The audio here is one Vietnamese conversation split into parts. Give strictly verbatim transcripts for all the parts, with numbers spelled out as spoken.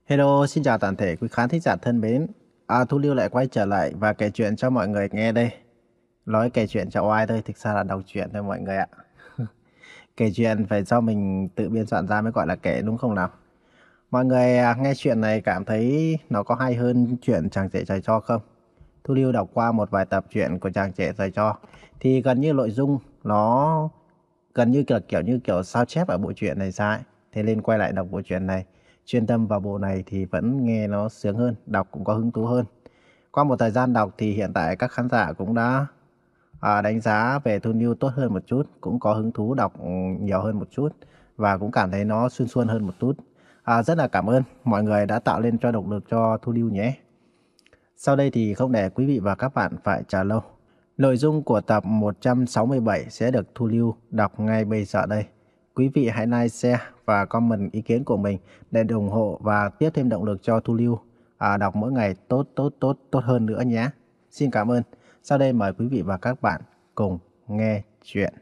Hello, xin chào toàn thể quý khán thính giả thân mến. À, Thu Lưu lại quay trở lại và kể chuyện cho mọi người nghe đây. Nói kể chuyện cho oai thôi, thực ra là đọc truyện thôi mọi người ạ. Kể chuyện phải do mình tự biên soạn ra mới gọi là kể đúng không nào? Mọi người à, nghe chuyện này cảm thấy nó có hay hơn chuyện Chàng Trẻ Trời Cho không? Thu Lưu đọc qua một vài tập truyện của Chàng Trẻ Trời Cho thì gần như nội dung nó gần như kiểu kiểu như kiểu sao chép ở bộ truyện này ra ấy. Thế nên quay lại đọc bộ truyện này, chuyên tâm vào bộ này thì vẫn nghe nó sướng hơn, đọc cũng có hứng thú hơn. Qua một thời gian đọc thì hiện tại các khán giả cũng đã à, đánh giá về Thu Nhiêu tốt hơn một chút, cũng có hứng thú đọc ừ, nhiều hơn một chút và cũng cảm thấy nó suôn suôn hơn một chút. À, rất là cảm ơn mọi người đã tạo lên cho động lực cho Thu Nhiêu nhé. Sau đây thì không để quý vị và các bạn phải chờ lâu. Nội dung của tập một trăm sáu mươi bảy sẽ được Thu Lưu đọc ngay bây giờ đây. Quý vị hãy like, share và comment ý kiến của mình để ủng hộ và tiếp thêm động lực cho Thu Lưu à, đọc mỗi ngày tốt tốt tốt tốt hơn nữa nhé. Xin cảm ơn. Sau đây mời quý vị và các bạn cùng nghe chuyện.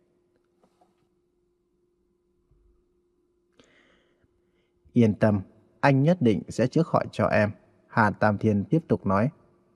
Yên tâm, anh nhất định sẽ chữa khỏi cho em. Hàn Tam Thiên tiếp tục nói.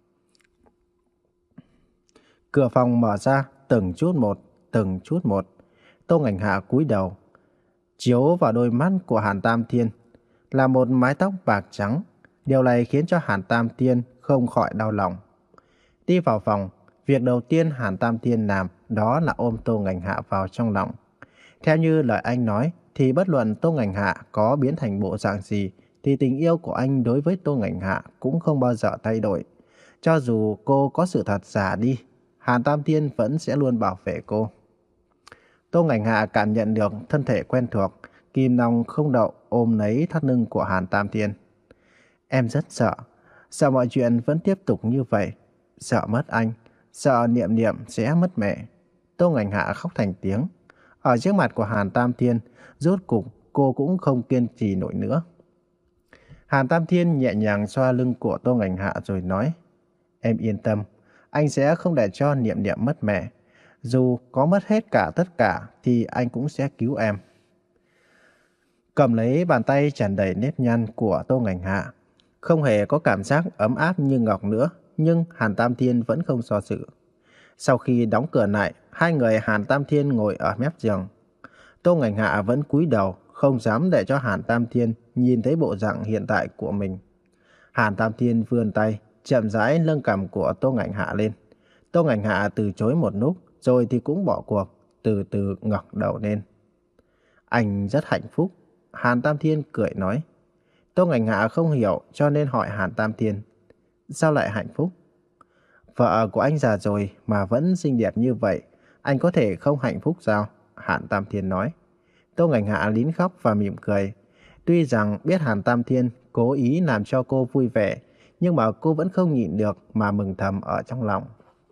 Cửa phòng mở ra từng chút một, từng chút một. Tô Ngảnh Hạ cúi đầu, chiếu vào đôi mắt của Hàn Tam Thiên là một mái tóc bạc trắng. Điều này khiến cho Hàn Tam Thiên không khỏi đau lòng. Đi vào phòng, việc đầu tiên Hàn Tam Thiên làm đó là ôm Tô Ngảnh Hạ vào trong lòng. Theo như lời anh nói, thì bất luận Tô Ngảnh Hạ có biến thành bộ dạng gì, thì tình yêu của anh đối với Tô Ngảnh Hạ cũng không bao giờ thay đổi. Cho dù cô có sự thật giả đi, Hàn Tam Thiên vẫn sẽ luôn bảo vệ cô. Tô Ngảnh Hạ cảm nhận được thân thể quen thuộc, kim long không đậu ôm lấy thắt lưng của Hàn Tam Thiên. Em rất sợ, sợ mọi chuyện vẫn tiếp tục như vậy, sợ mất anh, sợ Niệm Niệm sẽ mất mẹ. Tô Ngảnh Hạ khóc thành tiếng. Ở trước mặt của Hàn Tam Thiên, rốt cục cô cũng không kiên trì nổi nữa. Hàn Tam Thiên nhẹ nhàng xoa lưng của Tô Ngảnh Hạ rồi nói, em yên tâm, anh sẽ không để cho Niệm Niệm mất mẹ. Dù có mất hết cả tất cả thì anh cũng sẽ cứu em. Cầm lấy bàn tay tràn đầy nếp nhăn của Tô Ngảnh Hạ, không hề có cảm giác ấm áp như ngọc nữa, nhưng Hàn Tam Thiên vẫn không do dự. Sau khi đóng cửa lại, hai người Hàn Tam Thiên ngồi ở mép giường. Tô Ngảnh Hạ vẫn cúi đầu, không dám để cho Hàn Tam Thiên nhìn thấy bộ dạng hiện tại của mình. Hàn Tam Thiên vươn tay, chậm rãi nâng cằm của Tô Ngảnh Hạ lên. Tô Ngảnh Hạ từ chối một lúc, rồi thì cũng bỏ cuộc, từ từ ngẩng đầu lên. Anh rất hạnh phúc. Hàn Tam Thiên cười nói. Tô Ngảnh Hạ không hiểu cho nên hỏi Hàn Tam Thiên. Sao lại hạnh phúc? Vợ của anh già rồi mà vẫn xinh đẹp như vậy, anh có thể không hạnh phúc sao? Hàn Tam Thiên nói. Tô Ngảnh Hạ lín khóc và mỉm cười. Tuy rằng biết Hàn Tam Thiên cố ý làm cho cô vui vẻ, nhưng mà cô vẫn không nhịn được mà mừng thầm ở trong lòng.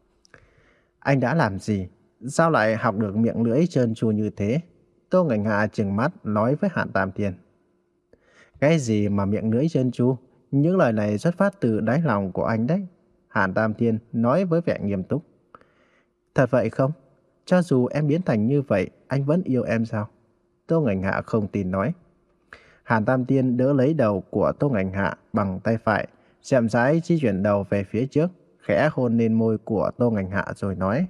Anh đã làm gì? Sao lại học được miệng lưỡi trơn tru như thế? Tô Ngảnh Hạ trừng mắt nói với Hàn Tam Thiên. Cái gì mà miệng lưỡi trơn tru? Những lời này xuất phát từ đáy lòng của anh đấy. Hàn Tam Thiên nói với vẻ nghiêm túc. Thật vậy không? Cho dù em biến thành như vậy, anh vẫn yêu em sao? Tô Ngảnh Hạ không tin nói. Hàn Tam Thiên đỡ lấy đầu của Tô Ngảnh Hạ bằng tay phải, chậm rãi di chuyển đầu về phía trước, khẽ hôn lên môi của Tô Ngảnh Hạ rồi nói.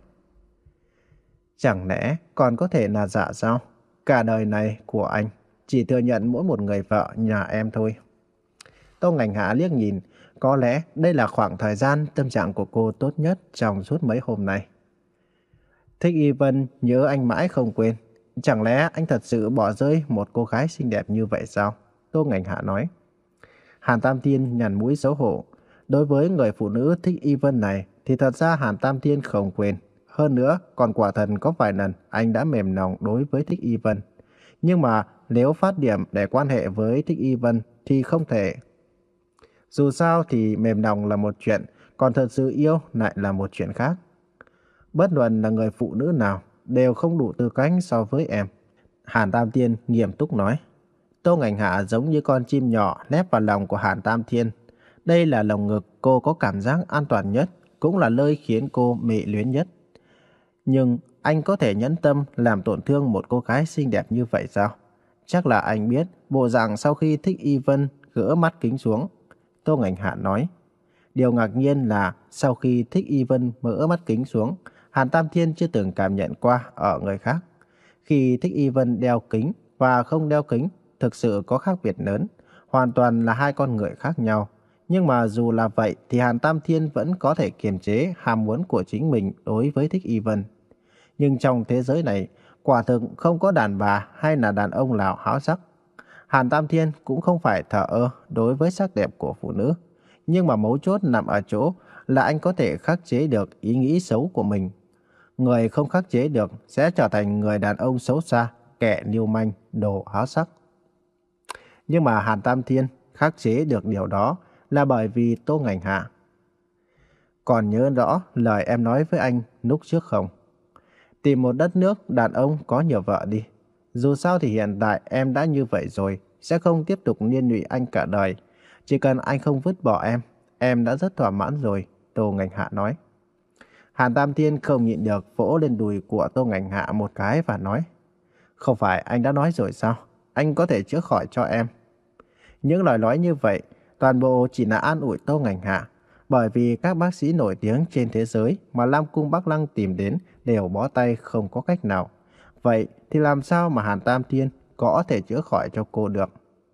Chẳng lẽ còn có thể là giả sao? Cả đời này của anh chỉ thừa nhận mỗi một người vợ nhà em thôi. Tô Ngảnh Hạ liếc nhìn, có lẽ đây là khoảng thời gian tâm trạng của cô tốt nhất trong suốt mấy hôm nay. Thích Y Vân nhớ anh mãi không quên. Chẳng lẽ anh thật sự bỏ rơi một cô gái xinh đẹp như vậy sao? Tô Ngảnh Hạ nói. Hàn Tam Thiên nhăn mũi xấu hổ. Đối với người phụ nữ Thích Y Vân này thì thật ra Hàn Tam Thiên không quên. Hơn nữa, còn quả thần có vài lần anh đã mềm lòng đối với Thích Y Vân. Nhưng mà nếu phát điểm để quan hệ với Thích Y Vân thì không thể. Dù sao thì mềm lòng là một chuyện, còn thật sự yêu lại là một chuyện khác. Bất luận là người phụ nữ nào đều không đủ tư cách so với em. Hàn Tam Thiên nghiêm túc nói. Tô Ngảnh Hạ giống như con chim nhỏ nép vào lòng của Hàn Tam Thiên. Đây là lồng ngực cô có cảm giác an toàn nhất, cũng là nơi khiến cô mị luyến nhất. Nhưng anh có thể nhẫn tâm làm tổn thương một cô gái xinh đẹp như vậy sao? Chắc là anh biết bộ dạng sau khi Thích Y Vân gỡ mắt kính xuống. Tô Ngành Hạ nói. Điều ngạc nhiên là sau khi Thích Y Vân mở mắt kính xuống, Hàn Tam Thiên chưa từng cảm nhận qua ở người khác. Khi Thích Y Vân đeo kính và không đeo kính thực sự có khác biệt lớn, hoàn toàn là hai con người khác nhau. Nhưng mà dù là vậy thì Hàn Tam Thiên vẫn có thể kiềm chế ham muốn của chính mình đối với Thích Y Vân. Nhưng trong thế giới này, quả thực không có đàn bà hay là đàn ông nào háo sắc. Hàn Tam Thiên cũng không phải thờ ơ đối với sắc đẹp của phụ nữ. Nhưng mà mấu chốt nằm ở chỗ là anh có thể khắc chế được ý nghĩ xấu của mình. Người không khắc chế được sẽ trở thành người đàn ông xấu xa, kẻ lưu manh, đồ háo sắc. Nhưng mà Hàn Tam Thiên khắc chế được điều đó là bởi vì Tô Ngành Hạ. Còn nhớ rõ lời em nói với anh lúc trước không? Tìm một đất nước đàn ông có nhiều vợ đi. Dù sao thì hiện tại em đã như vậy rồi, sẽ không tiếp tục liên lụy anh cả đời. Chỉ cần anh không vứt bỏ em, em đã rất thỏa mãn rồi, Tô Ngành Hạ nói. Hàn Tam Thiên không nhịn được vỗ lên đùi của Tô Ngành Hạ một cái và nói. Không phải anh đã nói rồi sao? Anh có thể chữa khỏi cho em. Những lời nói như vậy, toàn bộ chỉ là an ủi Tô Ngành Hạ. Bởi vì các bác sĩ nổi tiếng trên thế giới mà Lam Cung Bắc Lăng tìm đến đều bó tay không có cách nào. Vậy thì làm sao mà Hàn Tam Thiên có thể chữa khỏi cho cô được?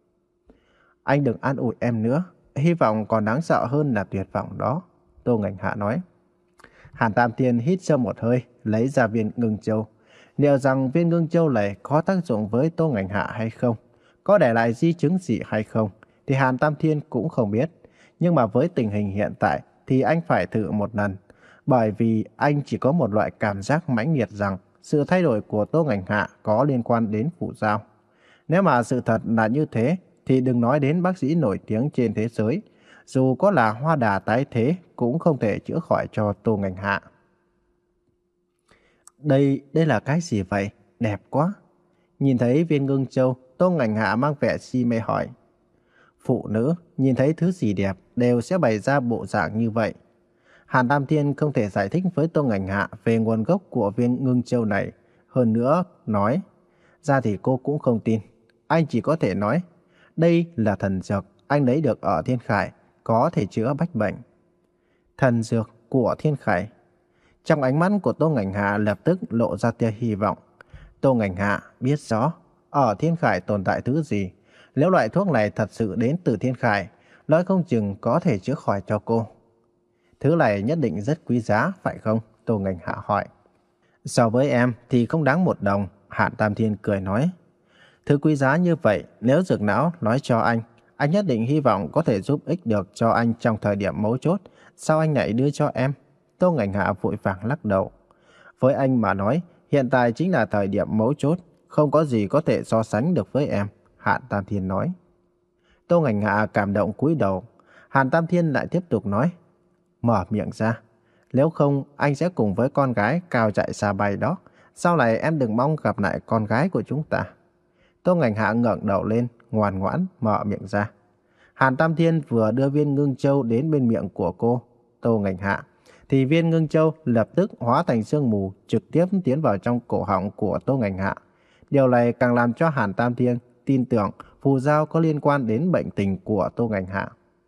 Anh đừng an ủi em nữa. Hy vọng còn đáng sợ hơn là tuyệt vọng đó, Tô Ngành Hạ nói. Hàn Tam Thiên hít sâu một hơi, lấy ra viên ngưng châu. Liệu rằng viên ngưng châu này có tác dụng với Tô Ngành Hạ hay không? Có để lại di chứng gì hay không? Thì Hàn Tam Thiên cũng không biết. Nhưng mà với tình hình hiện tại thì anh phải thử một lần. Bởi vì anh chỉ có một loại cảm giác mãnh liệt rằng sự thay đổi của Tô Ngành Hạ có liên quan đến phụ giao. Nếu mà sự thật là như thế thì đừng nói đến bác sĩ nổi tiếng trên thế giới. Dù có là hoa đà tái thế cũng không thể chữa khỏi cho Tô Ngành Hạ. Đây, đây là cái gì vậy? Đẹp quá. Nhìn thấy viên ngưng châu, Tô Ngành Hạ mang vẻ si mê hỏi. Phụ nữ nhìn thấy thứ gì đẹp đều sẽ bày ra bộ dạng như vậy. Hàn Tam Thiên không thể giải thích với Tô Ngành Hạ về nguồn gốc của viên ngưng châu này. Hơn nữa, nói, ra thì cô cũng không tin. Anh chỉ có thể nói, đây là thần dược anh lấy được ở Thiên Khải, có thể chữa bách bệnh. Thần dược của Thiên Khải. Trong ánh mắt của Tô Ngành Hạ lập tức lộ ra tia hy vọng. Tô Ngành Hạ biết rõ ở Thiên Khải tồn tại thứ gì. Nếu loại thuốc này thật sự đến từ Thiên Khải, nói không chừng có thể chữa khỏi cho cô. Thứ này nhất định rất quý giá, phải không? Tô Ngành Hạ hỏi. So với em thì không đáng một đồng, Hàn Tam Thiên cười nói. Thứ quý giá như vậy, nếu dược não nói cho anh, anh nhất định hy vọng có thể giúp ích được cho anh trong thời điểm mấu chốt. Sao anh lại đưa cho em? Tô Ngành Hạ vội vàng lắc đầu. Với anh mà nói, hiện tại chính là thời điểm mấu chốt, không có gì có thể so sánh được với em, Hàn Tam Thiên nói. Tô Ngành Hạ cảm động cúi đầu. Hàn Tam Thiên lại tiếp tục nói. Mở miệng ra. Nếu không, anh sẽ cùng với con gái cao chạy xa bay đó. Sau này em đừng mong gặp lại con gái của chúng ta. Tô Ngành Hạ ngẩng đầu lên, ngoan ngoãn mở miệng ra. Hàn Tam Thiên vừa đưa viên ngưng châu đến bên miệng của cô, Tô Ngành Hạ, thì viên ngưng châu lập tức hóa thành sương mù trực tiếp tiến vào trong cổ họng của Tô Ngành Hạ. Điều này càng làm cho Hàn Tam Thiên tin tưởng phù giao có liên quan đến bệnh tình của Tô Ngành Hạ.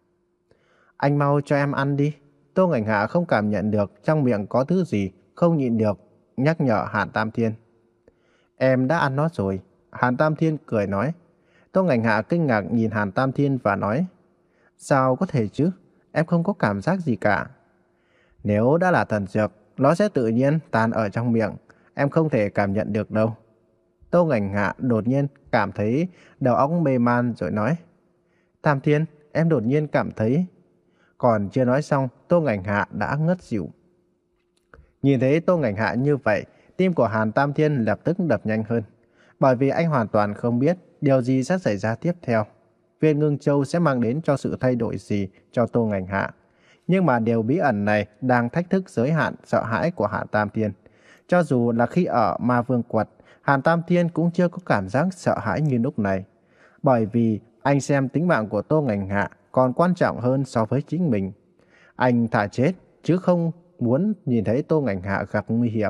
Anh mau cho em ăn đi. Tô Ngành Hạ không cảm nhận được trong miệng có thứ gì, không nhịn được, nhắc nhở Hàn Tam Thiên. Em đã ăn nó rồi. Hàn Tam Thiên cười nói. Tô Ngành Hạ kinh ngạc nhìn Hàn Tam Thiên và nói. Sao có thể chứ? Em không có cảm giác gì cả. Nếu đã là thần dược, nó sẽ tự nhiên tan ở trong miệng. Em không thể cảm nhận được đâu. Tô Ngành Hạ đột nhiên cảm thấy đầu óc mê man rồi nói. Tam Thiên, em đột nhiên cảm thấy... Còn chưa nói xong, Tô Ngành Hạ đã ngất xỉu. Nhìn thấy Tô Ngành Hạ như vậy, tim của Hàn Tam Thiên lập tức đập nhanh hơn. Bởi vì anh hoàn toàn không biết điều gì sẽ xảy ra tiếp theo. Viên ngưng châu sẽ mang đến cho sự thay đổi gì cho Tô Ngành Hạ. Nhưng mà điều bí ẩn này đang thách thức giới hạn sợ hãi của Hàn Tam Thiên. Cho dù là khi ở Ma Vương Quật, Hàn Tam Thiên cũng chưa có cảm giác sợ hãi như lúc này. Bởi vì anh xem tính mạng của Tô Ngành Hạ còn quan trọng hơn so với chính mình. Anh thà chết chứ không muốn nhìn thấy Tô Ngành Hạ gặp nguy hiểm.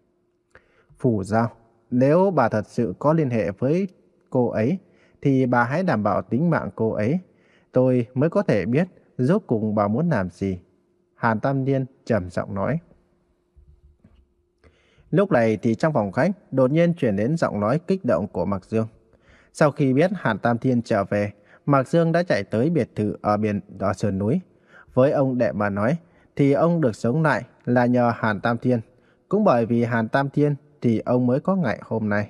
Phù giao, nếu bà thật sự có liên hệ với cô ấy, thì bà hãy đảm bảo tính mạng cô ấy. tôi mới có thể biết rốt cuộc bà muốn làm gì. Hàn Tam Thiên trầm giọng nói. Lúc này thì trong phòng khách đột nhiên truyền đến giọng nói kích động của Mạc Dương. Sau khi biết Hàn Tam Thiên trở về, Mạc Dương đã chạy tới biệt thự ở biển ở sườn núi. Với ông đệ mà nói, thì ông được sống lại là nhờ Hàn Tam Thiên. Cũng bởi vì Hàn Tam Thiên thì ông mới có ngày hôm nay.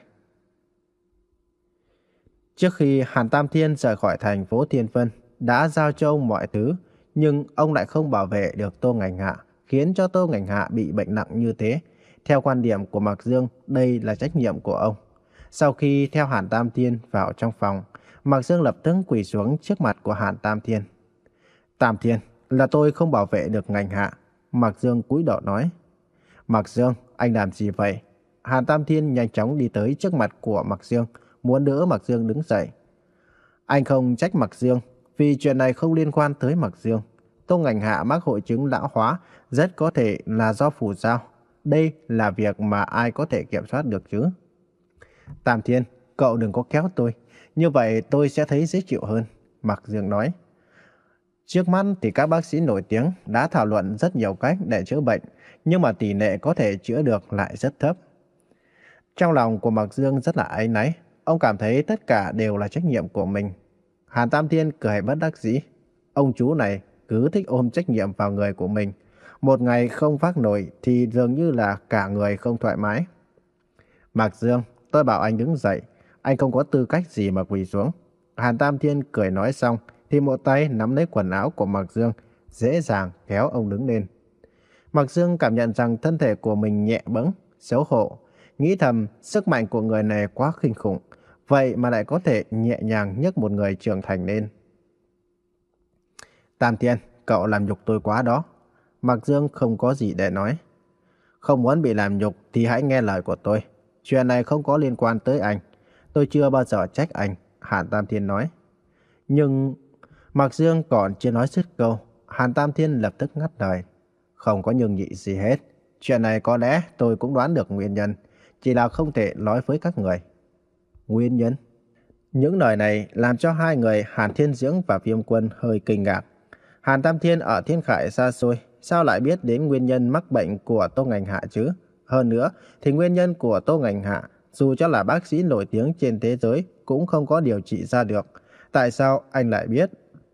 Trước khi Hàn Tam Thiên rời khỏi thành phố Thiên Vân, đã giao cho ông mọi thứ, nhưng ông lại không bảo vệ được Tô Ngành Hạ, khiến cho Tô Ngành Hạ bị bệnh nặng như thế. Theo quan điểm của Mạc Dương, đây là trách nhiệm của ông. Sau khi theo Hàn Tam Thiên vào trong phòng, Mạc Dương lập tức quỳ xuống trước mặt của Hàn Tam Thiên. Tam Thiên, là tôi không bảo vệ được Ngành Hạ. Mạc Dương cúi đầu nói. Mạc Dương, anh làm gì vậy? Hàn Tam Thiên nhanh chóng đi tới trước mặt của Mạc Dương, muốn đỡ Mạc Dương đứng dậy. Anh không trách Mạc Dương, vì chuyện này không liên quan tới Mạc Dương. Tô Ngành Hạ mắc hội chứng lão hóa, rất có thể là do phù giao. Đây là việc mà ai có thể kiểm soát được chứ? Tam Thiên, cậu đừng có kéo tôi, như vậy tôi sẽ thấy dễ chịu hơn, Mạc Dương nói. Trước mắt thì các bác sĩ nổi tiếng đã thảo luận rất nhiều cách để chữa bệnh, nhưng mà tỷ lệ có thể chữa được lại rất thấp. Trong lòng của Mạc Dương rất là áy náy, ông cảm thấy tất cả đều là trách nhiệm của mình. Hàn Tam Thiên cười bất đắc dĩ. Ông chú này cứ thích ôm trách nhiệm vào người của mình. Một ngày không phát nổi thì dường như là cả người không thoải mái. Mạc Dương, tôi bảo anh đứng dậy, anh không có tư cách gì mà quỳ xuống. Hàn Tam Thiên cười nói xong thì một tay nắm lấy quần áo của Mạc Dương, dễ dàng kéo ông đứng lên. Mạc Dương cảm nhận rằng thân thể của mình nhẹ bẫng, xấu hổ, nghĩ thầm sức mạnh của người này quá kinh khủng, vậy mà lại có thể nhẹ nhàng nhấc một người trưởng thành lên. Tam Thiên, cậu làm nhục tôi quá đó. Mạc Dương không có gì để nói. Không muốn bị làm nhục thì hãy nghe lời của tôi. Chuyện này không có liên quan tới anh. Tôi chưa bao giờ trách anh, Hàn Tam Thiên nói. Nhưng Mạc Dương còn chưa nói dứt câu, Hàn Tam Thiên lập tức ngắt lời. Không có nhưng nhị gì hết. Chuyện này có lẽ tôi cũng đoán được nguyên nhân, chỉ là không thể nói với các người. Nguyên nhân? Những lời này làm cho hai người Hàn Thiên Dưỡng và Viêm Quân hơi kinh ngạc. Hàn Tam Thiên ở Thiên Khải xa xôi, sao lại biết đến nguyên nhân mắc bệnh của Tô Ngành Hạ chứ? Hơn nữa, thì nguyên nhân của Tô Ngành Hạ, dù cho là bác sĩ nổi tiếng trên thế giới, cũng không có điều trị ra được. Tại sao anh lại biết?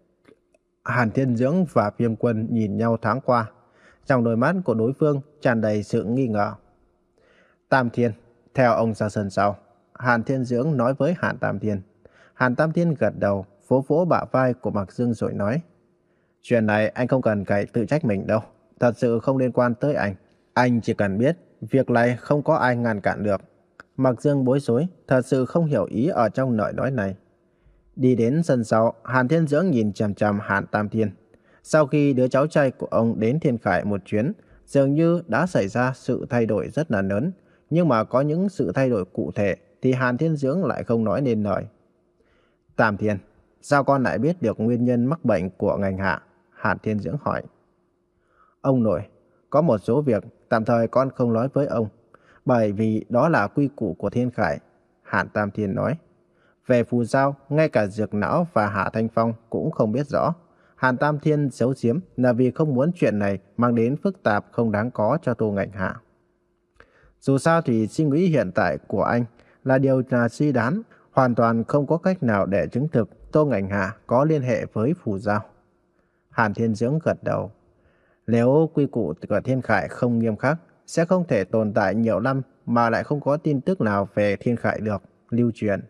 Hàn Thiên Dưỡng và Viêm Quân nhìn nhau thoáng qua. Trong đôi mắt của đối phương tràn đầy sự nghi ngờ. Tam Thiên, theo ông ra sân sau. Hàn Thiên Dưỡng nói với Hàn Tam Thiên. Hàn Tam Thiên gật đầu, vỗ vỗ bả vai của Mạc Dương rồi nói. Chuyện này anh không cần phải tự trách mình đâu. Thật sự không liên quan tới anh. Anh chỉ cần biết việc này không có ai ngăn cản được. Mạc Dương bối rối, thật sự không hiểu ý ở trong lời nói này. Đi đến sân sau, Hàn Thiên Dưỡng nhìn chằm chằm Hàn Tam Thiên. Sau khi đứa cháu trai của ông đến Thiên Khải một chuyến, dường như đã xảy ra sự thay đổi rất là lớn. Nhưng mà có những sự thay đổi cụ thể thì Hàn Thiên Dưỡng lại không nói nên lời. Tam Thiên, sao con lại biết được nguyên nhân mắc bệnh của Ngành Hạ? Hàn Thiên Dưỡng hỏi. Ông nội, có một số việc tạm thời con không nói với ông, bởi vì đó là quy củ của Thiên Khải. Hàn Tam Thiên nói. Về phù giao, ngay cả Dược Não và Hạ Thanh Phong cũng không biết rõ. Hàn Tam Thiên giấu giếm là vì không muốn chuyện này mang đến phức tạp không đáng có cho Tô Ngành Hạ. Dù sao thì suy nghĩ hiện tại của anh là điều là suy đoán, hoàn toàn không có cách nào để chứng thực Tô Ngành Hạ có liên hệ với phù giao. Hàn Thiên Dưỡng gật đầu. Nếu quy củ của Thiên Khải không nghiêm khắc, sẽ không thể tồn tại nhiều năm mà lại không có tin tức nào về Thiên Khải được lưu truyền.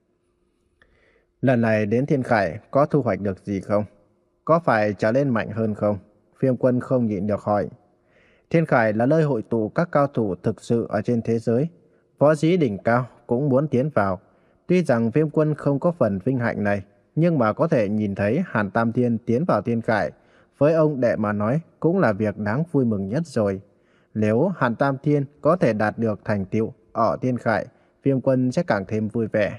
Lần này đến Thiên Khải có thu hoạch được gì không? Có phải trở nên mạnh hơn không? Viêm Quân không nhịn được hỏi. Thiên Khải là nơi hội tụ các cao thủ thực sự ở trên thế giới. Võ sĩ đỉnh cao cũng muốn tiến vào. Tuy rằng Viêm Quân không có phần vinh hạnh này, nhưng mà có thể nhìn thấy Hàn Tam Thiên tiến vào Thiên Khải, với ông đệ mà nói cũng là việc đáng vui mừng nhất rồi. Nếu Hàn Tam Thiên có thể đạt được thành tựu ở Thiên Khải, Viêm Quân sẽ càng thêm vui vẻ.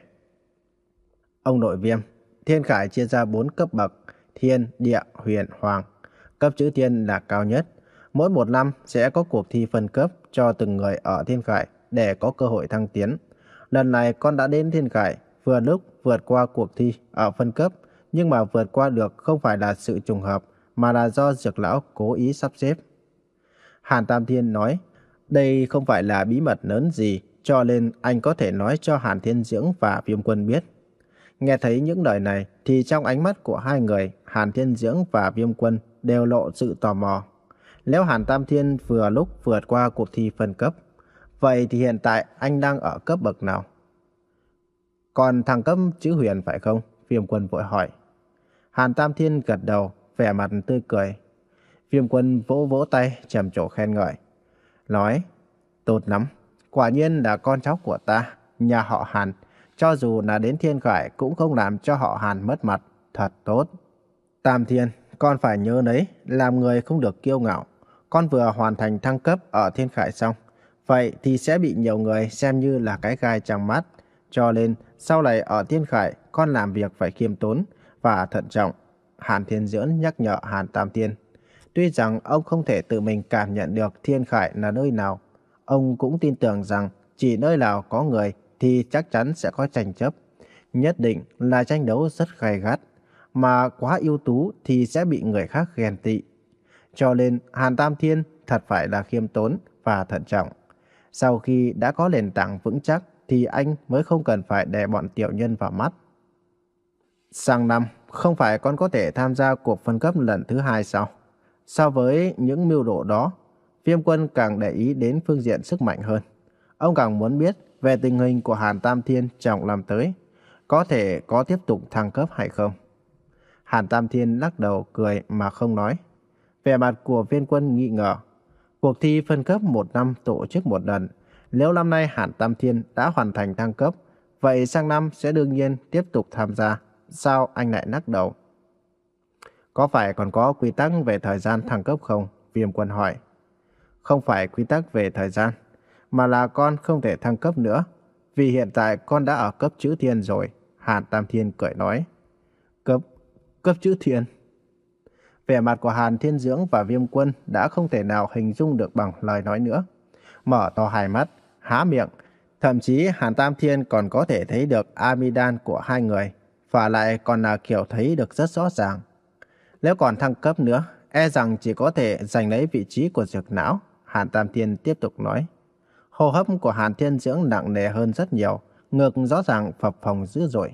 Ông nội Viêm, Thiên Khải chia ra bốn cấp bậc: Thiên, Địa, Huyền, Hoàng. Cấp chữ Thiên là cao nhất. Mỗi một năm sẽ có cuộc thi phân cấp cho từng người ở Thiên Khải để có cơ hội thăng tiến. Lần này con đã đến Thiên Khải, vừa lúc vượt qua cuộc thi ở phân cấp, nhưng mà vượt qua được không phải là sự trùng hợp, mà là do Dược lão cố ý sắp xếp. Hàn Tam Thiên nói, đây không phải là bí mật lớn gì, cho nên anh có thể nói cho Hàn Thiên Dưỡng và Viêm Quân biết. Nghe thấy những lời này thì trong ánh mắt của hai người, Hàn Thiên Dưỡng và Viêm Quân đều lộ sự tò mò. Nếu Hàn Tam Thiên vừa lúc vượt qua cuộc thi phân cấp, vậy thì hiện tại anh đang ở cấp bậc nào? Còn thằng cấp chữ Huyền phải không? Viêm Quân vội hỏi. Hàn Tam Thiên gật đầu, vẻ mặt tươi cười. Viêm Quân vỗ vỗ tay, trầm trồ khen ngợi. Nói, tốt lắm, quả nhiên là con cháu của ta, nhà họ Hàn. Cho dù là đến Thiên Khải cũng không làm cho họ Hàn mất mặt, thật tốt. Tam Thiên, con phải nhớ đấy, làm người không được kiêu ngạo. Con vừa hoàn thành thăng cấp ở Thiên Khải xong, vậy thì sẽ bị nhiều người xem như là cái gai trong mắt. Cho nên, sau này ở Thiên Khải, con làm việc phải khiêm tốn và thận trọng. Hàn Thiên Dưỡng nhắc nhở Hàn Tam Thiên. Tuy rằng ông không thể tự mình cảm nhận được Thiên Khải là nơi nào, ông cũng tin tưởng rằng chỉ nơi nào có người thì chắc chắn sẽ có tranh chấp. Nhất định là tranh đấu rất gay gắt, mà quá ưu tú thì sẽ bị người khác ghen tị. Cho nên Hàn Tam Thiên thật phải là khiêm tốn và thận trọng. Sau khi đã có nền tảng vững chắc thì anh mới không cần phải đè bọn tiểu nhân vào mắt. Sang năm, không phải con có thể tham gia cuộc phân cấp lần thứ hai sao? So với những mưu đồ đó, Viêm Quân càng để ý đến phương diện sức mạnh hơn. Ông càng muốn biết về tình hình của Hàn Tam Thiên trong năm tới, có thể có tiếp tục thăng cấp hay không. Hàn Tam Thiên lắc đầu cười mà không nói. Vẻ mặt của Viêm Quân nghi ngờ. Cuộc thi phân cấp một năm tổ chức một lần. Nếu năm nay Hàn Tam Thiên đã hoàn thành thăng cấp, vậy sang năm sẽ đương nhiên tiếp tục tham gia. Sao anh lại lắc đầu? Có phải còn có quy tắc về thời gian thăng cấp không? Viêm Quân hỏi. Không phải quy tắc về thời gian, mà là con không thể thăng cấp nữa. Vì hiện tại con đã ở cấp chữ thiên rồi. Hàn Tam Thiên cười nói. Cấp, cấp chữ thiên? Vẻ mặt của Hàn Thiên Dưỡng và Viêm Quân đã không thể nào hình dung được bằng lời nói nữa. Mở to hai mắt, há miệng. Thậm chí Hàn Tam Thiên còn có thể thấy được amidan của hai người, và lại còn là kiểu thấy được rất rõ ràng. Nếu còn thăng cấp nữa, e rằng chỉ có thể giành lấy vị trí của Dược não. Hàn Tam Thiên tiếp tục nói. Hô hấp của Hàn Thiên Dưỡng nặng nề hơn rất nhiều, ngực rõ ràng phập phồng dữ dội.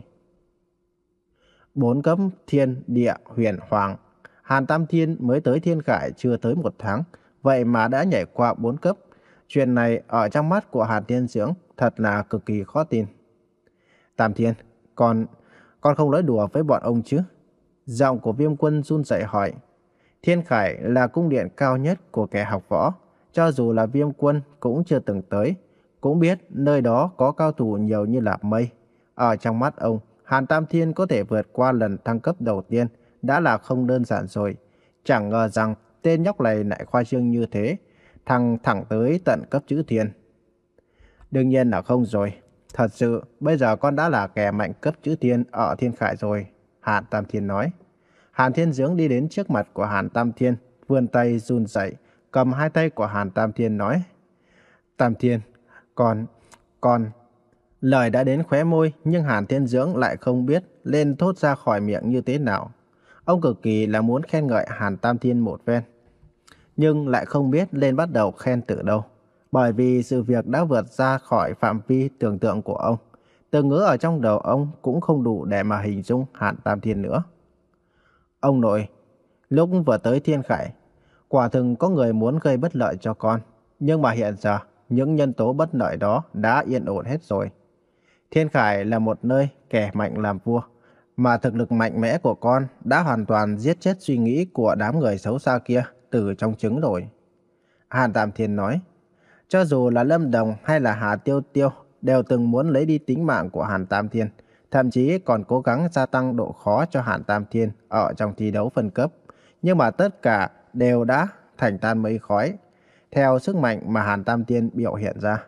Bốn cấp thiên, địa, huyền, hoàng. Hàn Tam Thiên mới tới Thiên Khải chưa tới một tháng, vậy mà đã nhảy qua bốn cấp. Chuyện này ở trong mắt của Hàn Thiên Dưỡng thật là cực kỳ khó tin. Tam Thiên, con, con không nói đùa với bọn ông chứ? Giọng của Viêm Quân run rẩy hỏi. Thiên Khải là cung điện cao nhất của kẻ học võ. Cho dù là Viêm Quân cũng chưa từng tới, cũng biết nơi đó có cao thủ nhiều như là mây. Ở trong mắt ông, Hàn Tam Thiên có thể vượt qua lần thăng cấp đầu tiên đã là không đơn giản rồi. Chẳng ngờ rằng tên nhóc này lại khoa trương như thế, thăng thẳng tới tận cấp chữ thiên. Đương nhiên là không rồi. Thật sự, bây giờ con đã là kẻ mạnh cấp chữ thiên ở Thiên Khải rồi. Hàn Tam Thiên nói. Hàn Thiên Dưỡng đi đến trước mặt của Hàn Tam Thiên, vươn tay run rẩy, cầm hai tay của Hàn Tam Thiên nói. Tam Thiên, con, con... Lời đã đến khóe môi, nhưng Hàn Thiên Dưỡng lại không biết lên thốt ra khỏi miệng như thế nào. Ông cực kỳ là muốn khen ngợi Hàn Tam Thiên một phen, nhưng lại không biết lên bắt đầu khen từ đâu. Bởi vì sự việc đã vượt ra khỏi phạm vi tưởng tượng của ông. Từ ngữ ở trong đầu ông cũng không đủ để mà hình dung Hàn Tam Thiên nữa. Ông nội, lúc vừa tới Thiên Khải, quả thực có người muốn gây bất lợi cho con. Nhưng mà hiện giờ, những nhân tố bất lợi đó đã yên ổn hết rồi. Thiên Khải là một nơi kẻ mạnh làm vua, mà thực lực mạnh mẽ của con đã hoàn toàn giết chết suy nghĩ của đám người xấu xa kia từ trong trứng rồi. Hàn Tam Thiên nói, cho dù là Lâm Đồng hay là Hà Tiêu Tiêu đều từng muốn lấy đi tính mạng của Hàn Tam Thiên, thậm chí còn cố gắng gia tăng độ khó cho Hàn Tam Thiên ở trong thi đấu phân cấp. Nhưng mà tất cả đều đã thành tan mây khói, theo sức mạnh mà Hàn Tam Thiên biểu hiện ra.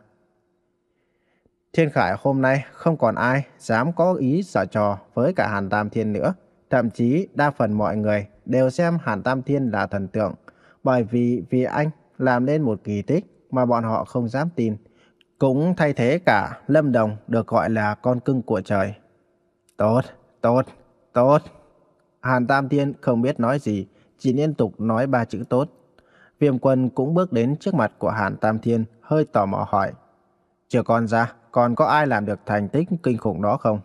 Thiên Khải hôm nay không còn ai dám có ý giở trò với cả Hàn Tam Thiên nữa. Thậm chí đa phần mọi người đều xem Hàn Tam Thiên là thần tượng, bởi vì vì anh làm nên một kỳ tích mà bọn họ không dám tin, cũng thay thế cả Lâm Đồng được gọi là con cưng của trời. Tốt, tốt, tốt. Hàn Tam Thiên không biết nói gì, chỉ liên tục nói ba chữ tốt. Viêm Quân cũng bước đến trước mặt của Hàn Tam Thiên, hơi tò mò hỏi. Chưa con ra, còn có ai làm được thành tích kinh khủng đó không?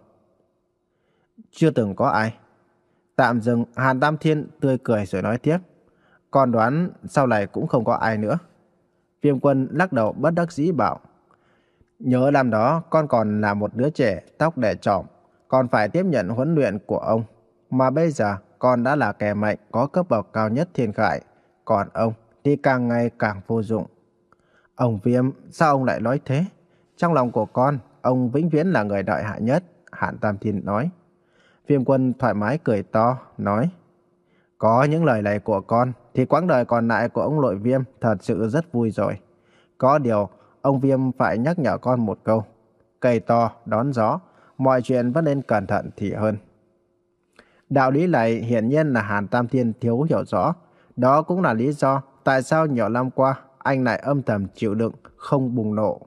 Chưa từng có ai. Tạm dừng, Hàn Tam Thiên tươi cười rồi nói tiếp. Con đoán sau này cũng không có ai nữa. Viêm Quân lắc đầu bất đắc dĩ bảo. Nhớ năm đó con còn là một đứa trẻ tóc để trọm, còn phải tiếp nhận huấn luyện của ông. Mà bây giờ con đã là kẻ mạnh có cấp bậc cao nhất thiên khải. Còn ông thì càng ngày càng vô dụng. Ông Viêm, sao ông lại nói thế? Trong lòng của con, ông vĩnh viễn là người đợi hạ nhất, Hàn Tam Thiên nói. Viêm Quân thoải mái cười to, nói. Có những lời này của con, thì quãng đời còn lại của ông nội Viêm thật sự rất vui rồi. Có điều, ông Viêm phải nhắc nhở con một câu. Cây to, đón gió, mọi chuyện vẫn nên cẩn thận thì hơn. Đạo lý này hiển nhiên là Hàn Tam Thiên thiếu hiểu rõ. Đó cũng là lý do tại sao nhiều năm qua anh lại âm thầm chịu đựng, không bùng nổ.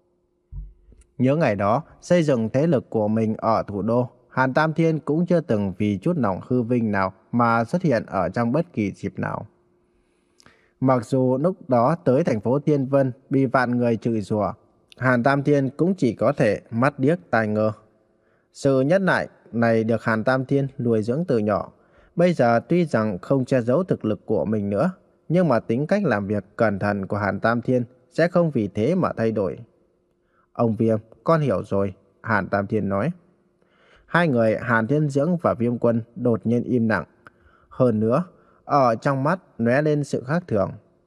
Nhớ ngày đó, xây dựng thế lực của mình ở thủ đô, Hàn Tam Thiên cũng chưa từng vì chút lòng hư vinh nào mà xuất hiện ở trong bất kỳ dịp nào. Mặc dù lúc đó tới thành phố Thiên Vân bị vạn người chửi rủa, Hàn Tam Thiên cũng chỉ có thể mắt điếc tai ngơ. Sự nhẫn nại này được Hàn Tam Thiên nuôi dưỡng từ nhỏ. Bây giờ tuy rằng không che giấu thực lực của mình nữa, nhưng mà tính cách làm việc cẩn thận của Hàn Tam Thiên sẽ không vì thế mà thay đổi. Ông Viêm, con hiểu rồi, Hàn Tam Thiên nói. Hai người Hàn Thiên Dưỡng và Viêm Quân đột nhiên im lặng. Hơn nữa, ở trong mắt lóe lên sự khác thường.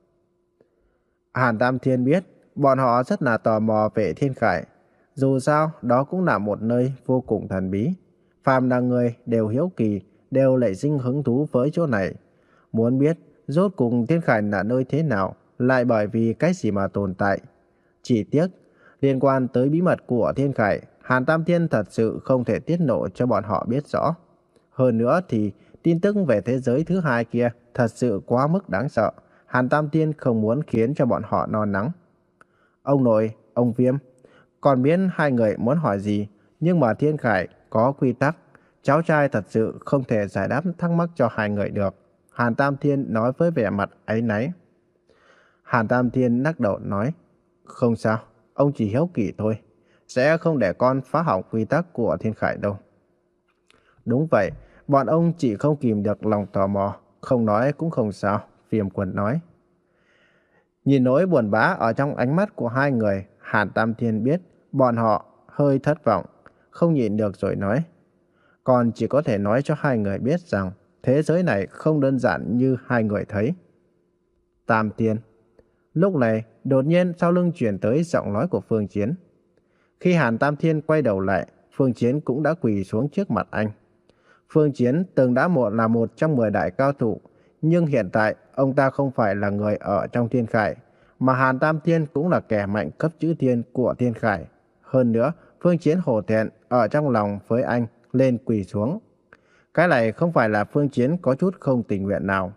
Hàn Tam Thiên biết bọn họ rất là tò mò về Thiên Khải. Dù sao, đó cũng là một nơi vô cùng thần bí. Phàm là người đều hiếu kỳ, đều nảy sinh hứng thú với chỗ này. Muốn biết rốt cuộc Thiên Khải là nơi thế nào, lại bởi vì cái gì mà tồn tại. Chỉ tiếc, liên quan tới bí mật của Thiên Khải, Hàn Tam Thiên thật sự không thể tiết lộ cho bọn họ biết rõ. Hơn nữa thì tin tức về thế giới thứ hai kia thật sự quá mức đáng sợ. Hàn Tam Thiên không muốn khiến cho bọn họ lo lắng. Ông nội, ông Viêm, còn biết hai người muốn hỏi gì, nhưng mà Thiên Khải có quy tắc. Cháu trai thật sự không thể giải đáp thắc mắc cho hai người được. Hàn Tam Thiên nói với vẻ mặt áy náy. Hàn Tam Thiên lắc đầu nói, không sao, ông chỉ hiếu kỳ thôi. Sẽ không để con phá hỏng quy tắc của Thiên Khải đâu. Đúng vậy, bọn ông chỉ không kìm được lòng tò mò, không nói cũng không sao, Viêm Quân nói. Nhìn nỗi buồn bã ở trong ánh mắt của hai người, Hàn Tam Thiên biết bọn họ hơi thất vọng, không nhịn được rồi nói. Còn chỉ có thể nói cho hai người biết rằng thế giới này không đơn giản như hai người thấy. Tam Thiên. Lúc này, đột nhiên sau lưng chuyển tới giọng nói của Phương Chiến. Khi Hàn Tam Thiên quay đầu lại, Phương Chiến cũng đã quỳ xuống trước mặt anh. Phương Chiến từng đã một là một trong mười đại cao thủ, nhưng hiện tại ông ta không phải là người ở trong Thiên Khải, mà Hàn Tam Thiên cũng là kẻ mạnh cấp chữ thiên của Thiên Khải. Hơn nữa, Phương Chiến hổ thẹn ở trong lòng với anh lên quỳ xuống. Cái này không phải là Phương Chiến có chút không tình nguyện nào.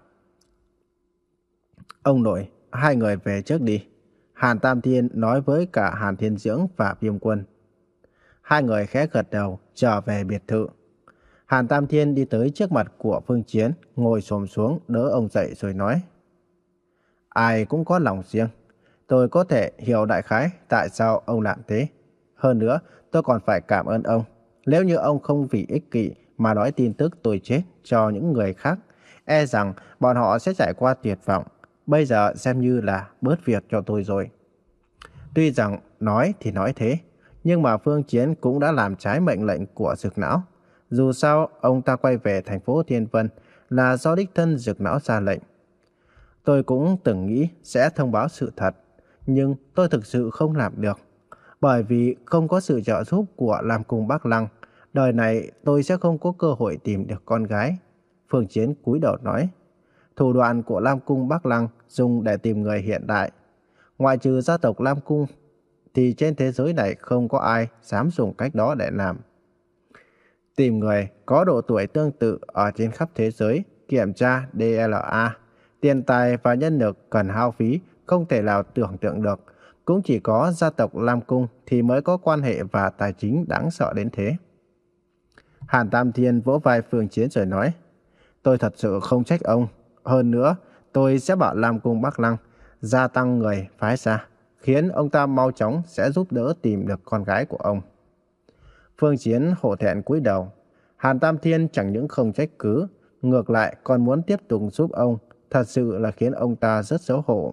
Ông nội, hai người về trước đi. Hàn Tam Thiên nói với cả Hàn Thiên Dưỡng và Viêm Quân. Hai người khẽ gật đầu trở về biệt thự. Hàn Tam Thiên đi tới trước mặt của Phương Chiến, ngồi xổm xuống đỡ ông dậy rồi nói. Ai cũng có lòng riêng. Tôi có thể hiểu đại khái tại sao ông làm thế. Hơn nữa, tôi còn phải cảm ơn ông. Nếu như ông không vì ích kỷ mà nói tin tức tôi chết cho những người khác, e rằng bọn họ sẽ trải qua tuyệt vọng. Bây giờ xem như là bớt việc cho tôi rồi. Tuy rằng nói thì nói thế, nhưng mà Phương Chiến cũng đã làm trái mệnh lệnh của Dực Não. Dù sao, ông ta quay về thành phố Thiên Vân là do đích thân Dực Não ra lệnh. Tôi cũng từng nghĩ sẽ thông báo sự thật, nhưng tôi thực sự không làm được. Bởi vì không có sự trợ giúp của Lam Cung Bắc Lăng, đời này tôi sẽ không có cơ hội tìm được con gái. Phương Chiến cúi đầu nói. Thủ đoạn của Lam Cung Bắc Lăng dùng để tìm người hiện đại. Ngoại trừ gia tộc Lam Cung, thì trên thế giới này không có ai dám dùng cách đó để làm. Tìm người có độ tuổi tương tự ở trên khắp thế giới, kiểm tra đê lờ a. Tiền tài và nhân lực cần hao phí, không thể nào tưởng tượng được. Cũng chỉ có gia tộc Lam Cung thì mới có quan hệ và tài chính đáng sợ đến thế. Hàn Tam Thiên vỗ vai Phương Chiến rồi nói. Tôi thật sự không trách ông. Hơn nữa, tôi sẽ bảo Lam Cung Bắc Lăng gia tăng người phái ra, khiến ông ta mau chóng sẽ giúp đỡ tìm được con gái của ông. Phương Chiến hổ thẹn cúi đầu. Hàn Tam Thiên chẳng những không trách cứ, ngược lại còn muốn tiếp tục giúp ông, thật sự là khiến ông ta rất xấu hổ.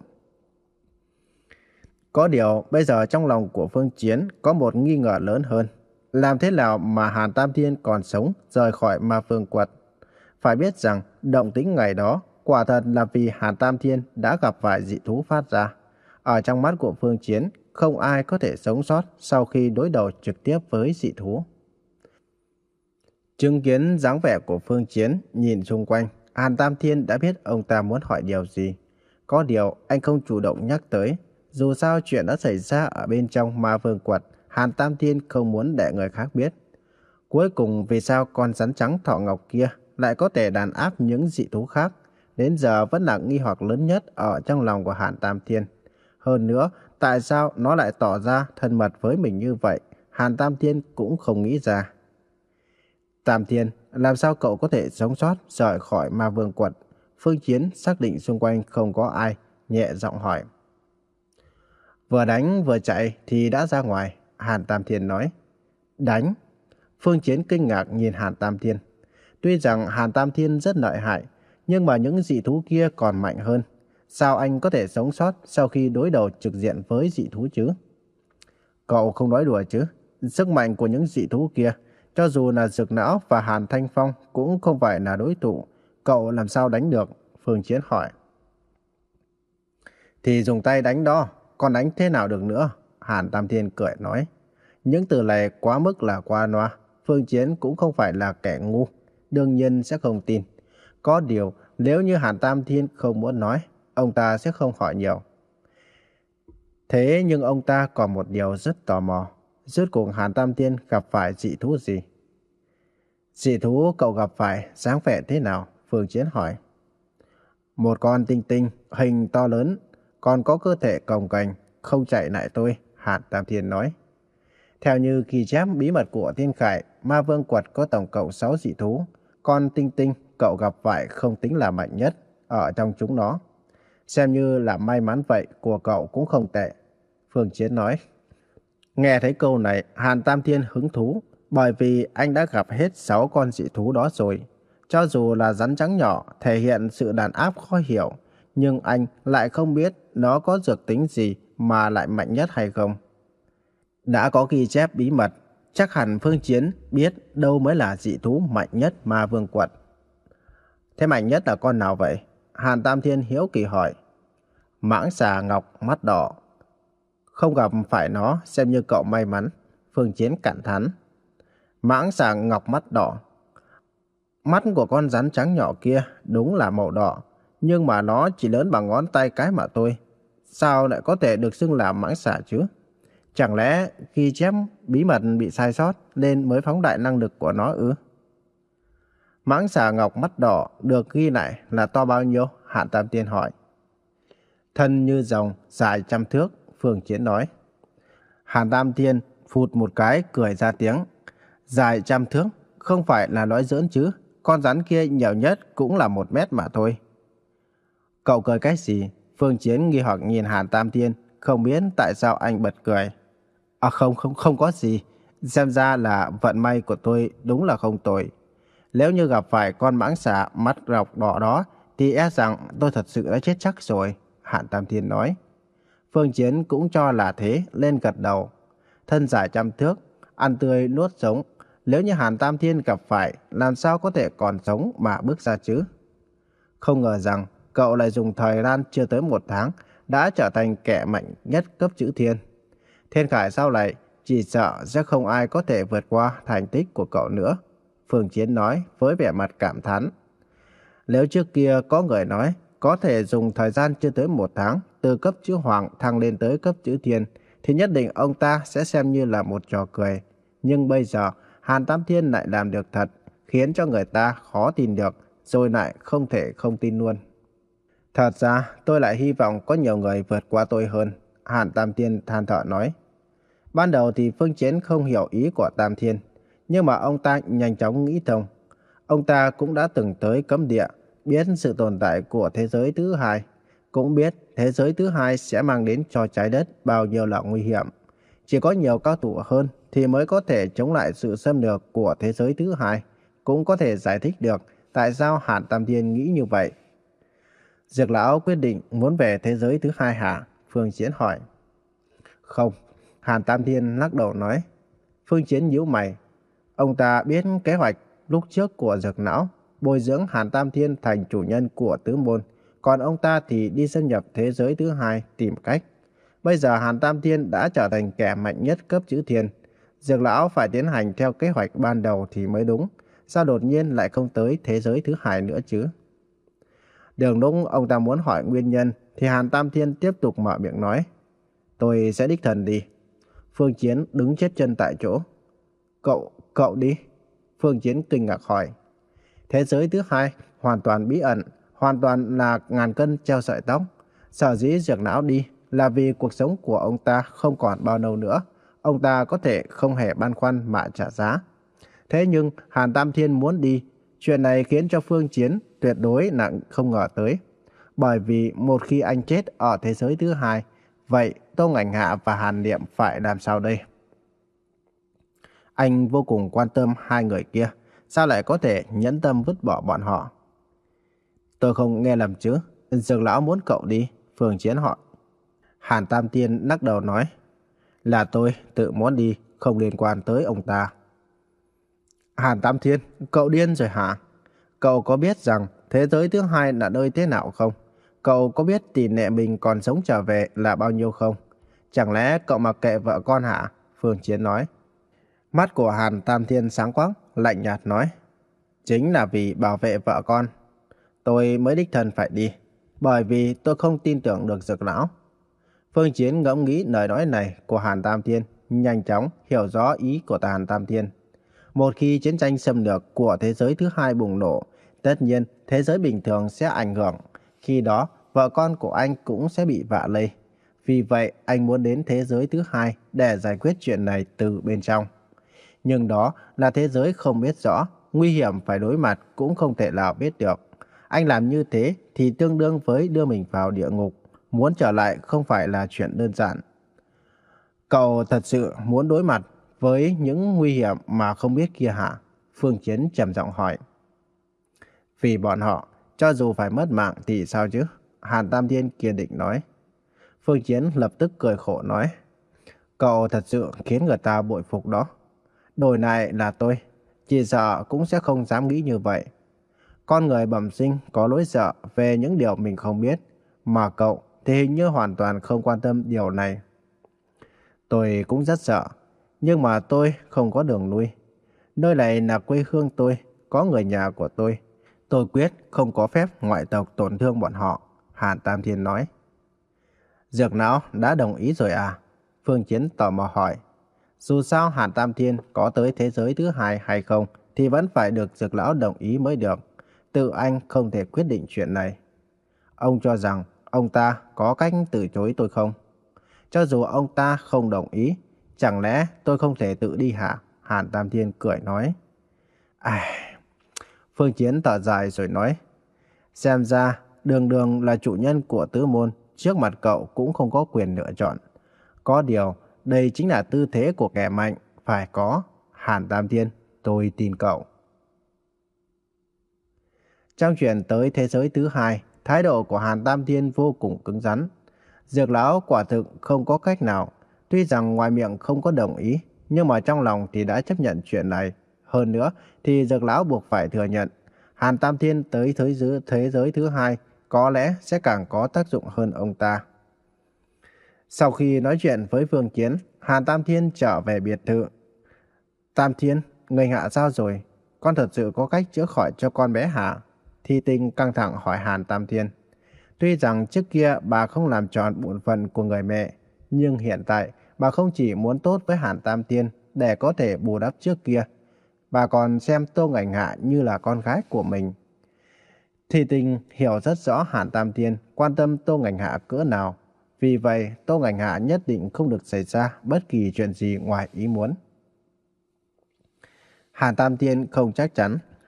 Có điều, bây giờ trong lòng của Phương Chiến có một nghi ngờ lớn hơn. Làm thế nào mà Hàn Tam Thiên còn sống rời khỏi Ma Vương Quật? Phải biết rằng, động tĩnh ngày đó quả thật là vì Hàn Tam Thiên đã gặp phải dị thú phát ra. Ở trong mắt của Phương Chiến, không ai có thể sống sót sau khi đối đầu trực tiếp với dị thú. Chứng kiến dáng vẻ của Phương Chiến, nhìn xung quanh, Hàn Tam Thiên đã biết ông ta muốn hỏi điều gì. Có điều, anh không chủ động nhắc tới. Dù sao chuyện đã xảy ra ở bên trong Ma Vương Quật, Hàn Tam Thiên không muốn để người khác biết. Cuối cùng vì sao con rắn trắng thọ ngọc kia lại có thể đàn áp những dị thú khác, đến giờ vẫn là nghi hoặc lớn nhất ở trong lòng của Hàn Tam Thiên. Hơn nữa, tại sao nó lại tỏ ra thân mật với mình như vậy, Hàn Tam Thiên cũng không nghĩ ra. Tam Thiên, làm sao cậu có thể sống sót rời khỏi Ma Vương Quật? Phương Chiến xác định xung quanh không có ai, nhẹ giọng hỏi. Vừa đánh vừa chạy thì đã ra ngoài, Hàn Tam Thiên nói. Đánh? Phương Chiến kinh ngạc nhìn Hàn Tam Thiên. Tuy rằng Hàn Tam Thiên rất lợi hại, nhưng mà những dị thú kia còn mạnh hơn. Sao anh có thể sống sót sau khi đối đầu trực diện với dị thú chứ? Cậu không nói đùa chứ? Sức mạnh của những dị thú kia, cho dù là Dực Não và Hàn Thanh Phong cũng không phải là đối thủ. Cậu làm sao đánh được? Phương Chiến hỏi. Thì dùng tay đánh đó, còn đánh thế nào được nữa? Hàn Tam Thiên cười nói. Những từ này quá mức là qua loa. Phương Chiến cũng không phải là kẻ ngu, đương nhiên sẽ không tin. Có điều, nếu như Hàn Tam Thiên không muốn nói, ông ta sẽ không hỏi nhiều. Thế nhưng ông ta còn một điều rất tò mò. Rốt cuộc Hàn Tam Thiên gặp phải dị thú gì? Dị thú cậu gặp phải dáng vẻ thế nào? Phương Chiến hỏi. Một con tinh tinh, hình to lớn, còn có cơ thể cồng kềnh, không chạy lại tôi, Hàn Tam Thiên nói. Theo như ghi chép bí mật của Thiên Khải, Ma Vương Quật có tổng cộng sáu dị thú. Con tinh tinh cậu gặp phải không tính là mạnh nhất ở trong chúng nó. Xem như là may mắn vậy của cậu cũng không tệ, Phương Chiến nói. Nghe thấy câu này, Hàn Tam Thiên hứng thú, bởi vì anh đã gặp hết sáu con dị thú đó rồi. Cho dù là rắn trắng nhỏ thể hiện sự đàn áp khó hiểu, nhưng anh lại không biết nó có dược tính gì mà lại mạnh nhất hay không. Đã có ghi chép bí mật, chắc hẳn Phương Chiến biết đâu mới là dị thú mạnh nhất Ma Vương Quật. Thế mạnh nhất là con nào vậy? Hàn Tam Thiên hiếu kỳ hỏi. Mãng xà ngọc mắt đỏ. Không gặp phải nó xem như cậu may mắn, Phương Chiến cảm thán. Mãng xà ngọc mắt đỏ. Mắt của con rắn trắng nhỏ kia đúng là màu đỏ, nhưng mà nó chỉ lớn bằng ngón tay cái mà thôi. Sao lại có thể được xưng là mãng xà chứ? Chẳng lẽ ghi chép bí mật bị sai sót nên mới phóng đại năng lực của nó ư? Mãng xà ngọc mắt đỏ được ghi lại là to bao nhiêu? Hàn Tam Thiên hỏi. Thân như rồng, dài trăm thước, Phương Chiến nói. Hàn Tam Thiên phụt một cái cười ra tiếng. Dài trăm thước, không phải là nói giỡn chứ. Con rắn kia nhiều nhất cũng là một mét mà thôi. Cậu cười cái gì? Phương Chiến nghi hoặc nhìn Hàn Tam Thiên, không biết tại sao anh bật cười. À không, không, không có gì. Xem ra là vận may của tôi đúng là không tồi. Nếu như gặp phải con mãng xà mắt rọc đỏ đó, thì e rằng tôi thật sự đã chết chắc rồi, Hàn Tam Thiên nói. Phương Chiến cũng cho là thế, lên gật đầu. Thân dài trăm thước, ăn tươi nuốt sống. Nếu như Hàn Tam Thiên gặp phải, làm sao có thể còn sống mà bước ra chứ? Không ngờ rằng, cậu lại dùng thời gian chưa tới một tháng, đã trở thành kẻ mạnh nhất cấp chữ thiên. Thiên Khải sau này, chỉ sợ sẽ không ai có thể vượt qua thành tích của cậu nữa, Phương Chiến nói với vẻ mặt cảm thán. Nếu trước kia có người nói có thể dùng thời gian chưa tới một tháng từ cấp chữ hoàng thăng lên tới cấp chữ thiên, thì nhất định ông ta sẽ xem như là một trò cười. Nhưng bây giờ, Hàn Tam Thiên lại làm được thật, khiến cho người ta khó tin được, rồi lại không thể không tin luôn. Thật ra, tôi lại hy vọng có nhiều người vượt qua tôi hơn, Hàn Tam Thiên than thở nói. Ban đầu thì Phương Chiến không hiểu ý của Tam Thiên, nhưng mà ông ta nhanh chóng nghĩ thông. Ông ta cũng đã từng tới cấm địa, biết sự tồn tại của thế giới thứ hai, cũng biết thế giới thứ hai sẽ mang đến cho trái đất bao nhiêu là nguy hiểm. Chỉ có nhiều cao thủ hơn thì mới có thể chống lại sự xâm lược của thế giới thứ hai, cũng có thể giải thích được tại sao Hàn Tam Thiên nghĩ như vậy. Dược lão quyết định muốn về thế giới thứ hai hả? Phương Chiến hỏi. Không, Hàn Tam Thiên lắc đầu nói. Phương Chiến nhíu mày. Ông ta biết kế hoạch lúc trước của Dược lão, bồi dưỡng Hàn Tam Thiên thành chủ nhân của tứ môn, còn ông ta thì đi xâm nhập thế giới thứ hai tìm cách. Bây giờ Hàn Tam Thiên đã trở thành kẻ mạnh nhất cấp chữ thiên. Dược lão phải tiến hành theo kế hoạch ban đầu thì mới đúng. Sao đột nhiên lại không tới thế giới thứ hai nữa chứ? Đường lúc ông ta muốn hỏi nguyên nhân thì Hàn Tam Thiên tiếp tục mở miệng nói. Tôi sẽ đích thân đi. Phương Chiến đứng chết chân tại chỗ. Cậu, cậu đi. Phương Chiến kinh ngạc hỏi. Thế giới thứ hai hoàn toàn bí ẩn, hoàn toàn là ngàn cân treo sợi tóc. Sở dĩ Dược lão đi là vì cuộc sống của ông ta không còn bao lâu nữa. Ông ta có thể không hề băn khoăn mà trả giá. Thế nhưng Hàn Tam Thiên muốn đi. Chuyện này khiến cho Phương Chiến tuyệt đối nặng không ngờ tới. Bởi vì một khi anh chết ở thế giới thứ hai, vậy Tô Ngảnh Hạ và Hàn Niệm phải làm sao đây? Anh vô cùng quan tâm hai người kia, sao lại có thể nhẫn tâm vứt bỏ bọn họ? Tôi không nghe lầm chứ? Dược lão muốn cậu đi, Phương Chiến hỏi. Hàn Tam Thiên lắc đầu nói, là tôi tự muốn đi, không liên quan tới ông ta. Hàn Tam Thiên, cậu điên rồi hả? Cậu có biết rằng thế giới thứ hai là nơi thế nào không? Cậu có biết tỷ lệ mình còn sống trở về là bao nhiêu không? Chẳng lẽ cậu mặc kệ vợ con hả? Phương Chiến nói. Mắt của Hàn Tam Thiên sáng quắc, lạnh nhạt nói. Chính là vì bảo vệ vợ con. Tôi mới đích thân phải đi, bởi vì tôi không tin tưởng được Dược lão. Phương Chiến ngẫm nghĩ lời nói này của Hàn Tam Thiên, nhanh chóng hiểu rõ ý của Hàn Tam Thiên. Một khi chiến tranh xâm lược của thế giới thứ hai bùng nổ, tất nhiên thế giới bình thường sẽ ảnh hưởng. Khi đó, vợ con của anh cũng sẽ bị vạ lây. Vì vậy, anh muốn đến thế giới thứ hai để giải quyết chuyện này từ bên trong. Nhưng đó là thế giới không biết rõ, nguy hiểm phải đối mặt cũng không thể nào biết được. Anh làm như thế thì tương đương với đưa mình vào địa ngục. Muốn trở lại không phải là chuyện đơn giản. Cậu thật sự muốn đối mặt với những nguy hiểm mà không biết kia hả? Phương Chiến trầm giọng hỏi. Vì bọn họ, cho dù phải mất mạng thì sao chứ? Hàn Tam Thiên kiên định nói. Phương Chiến lập tức cười khổ nói. Cậu thật sự khiến người ta bội phục đó. Đổi lại là tôi, chỉ sợ cũng sẽ không dám nghĩ như vậy. Con người bẩm sinh có lỗi sợ về những điều mình không biết, mà cậu thì hình như hoàn toàn không quan tâm điều này. Tôi cũng rất sợ, nhưng mà tôi không có đường lui. Nơi này là quê hương tôi, có người nhà của tôi. Tôi quyết không có phép ngoại tộc tổn thương bọn họ, Hàn Tam Thiên nói. Dược lão đã đồng ý rồi à? Phương Chiến tò mò hỏi. Dù sao Hàn Tam Thiên có tới thế giới thứ hai hay không thì vẫn phải được Dược lão đồng ý mới được. Tự anh không thể quyết định chuyện này. Ông cho rằng ông ta có cách từ chối tôi không? Cho dù ông ta không đồng ý, chẳng lẽ tôi không thể tự đi hả? Hàn Tam Thiên cười nói. Ai... Phương Chiến thở dài rồi nói. Xem ra Đường Đường là chủ nhân của tứ môn, trước mặt cậu cũng không có quyền lựa chọn. Có điều, đây chính là tư thế của kẻ mạnh, phải có. Hàn Tam Thiên, tôi tin cậu. Trong chuyện tới thế giới thứ hai, thái độ của Hàn Tam Thiên vô cùng cứng rắn. Dược lão quả thực không có cách nào. Tuy rằng ngoài miệng không có đồng ý, nhưng mà trong lòng thì đã chấp nhận chuyện này. Hơn nữa thì Dược lão buộc phải thừa nhận, Hàn Tam Thiên tới thế giới, thế giới thứ hai có lẽ sẽ càng có tác dụng hơn ông ta. Sau khi nói chuyện với Phương Chiến, Hàn Tam Thiên trở về biệt thự. Tam Thiên, người hạ sao rồi? Con thật sự có cách chữa khỏi cho con bé hả? Thi Tinh căng thẳng hỏi Hàn Tam Thiên. Tuy rằng trước kia bà không làm tròn bổn phận của người mẹ, nhưng hiện tại bà không chỉ muốn tốt với Hàn Tam Thiên để có thể bù đắp trước kia, bà còn xem Tô Ngảnh Hạ như là con gái của mình. Thi Tinh hiểu rất rõ Hàn Tam Thiên quan tâm Tô Ngảnh Hạ cỡ nào, vì vậy Tô Ngảnh Hạ nhất định không được xảy ra bất kỳ chuyện gì ngoài ý muốn. Hàn Tam Thiên không chắc chắn,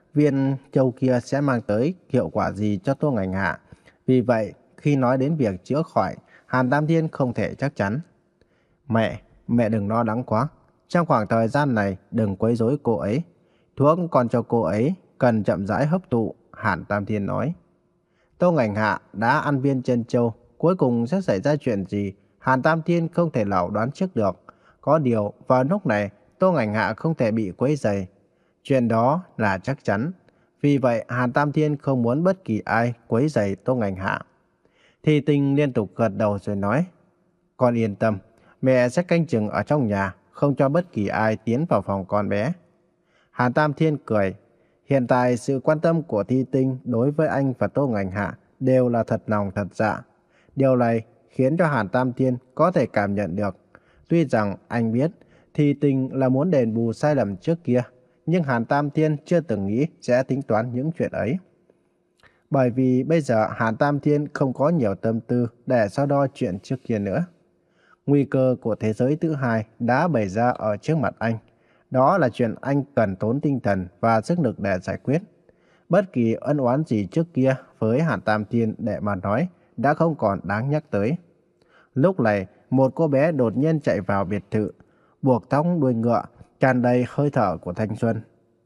viên châu kia sẽ mang tới hiệu quả gì cho Tô Ngành Hạ. Vì vậy, khi nói đến việc chữa khỏi, Hàn Tam Thiên không thể chắc chắn. Mẹ, mẹ đừng lo lắng quá. Trong khoảng thời gian này, đừng quấy rối cô ấy. Thuốc còn cho cô ấy, cần chậm rãi hấp thụ, Hàn Tam Thiên nói. Tô Ngành Hạ đã ăn viên chân châu, cuối cùng sẽ xảy ra chuyện gì, Hàn Tam Thiên không thể nào đoán trước được. Có điều, vào lúc này, Tô Ngành Hạ không thể bị quấy rầy. Chuyện đó là chắc chắn. Vì vậy, Hàn Tam Thiên không muốn bất kỳ ai quấy rầy Tô Ngành Hạ. Thi Tinh liên tục gật đầu rồi nói, con yên tâm, mẹ sẽ canh chừng ở trong nhà, không cho bất kỳ ai tiến vào phòng con bé. Hàn Tam Thiên cười. Hiện tại sự quan tâm của Thi Tinh đối với anh và Tô Ngành Hạ đều là thật lòng thật dạ. Điều này khiến cho Hàn Tam Thiên có thể cảm nhận được. Tuy rằng anh biết Thi Tinh là muốn đền bù sai lầm trước kia, nhưng Hàn Tam Thiên chưa từng nghĩ sẽ tính toán những chuyện ấy. Bởi vì bây giờ Hàn Tam Thiên không có nhiều tâm tư để so đo chuyện trước kia nữa. Nguy cơ của thế giới thứ hai đã bày ra ở trước mặt anh. Đó là chuyện anh cần tốn tinh thần và sức lực để giải quyết. Bất kỳ ân oán gì trước kia với Hàn Tam Thiên để mà nói đã không còn đáng nhắc tới. Lúc này, một cô bé đột nhiên chạy vào biệt thự, buộc tóc đuôi ngựa, tràn đầy hơi thở của thanh xuân.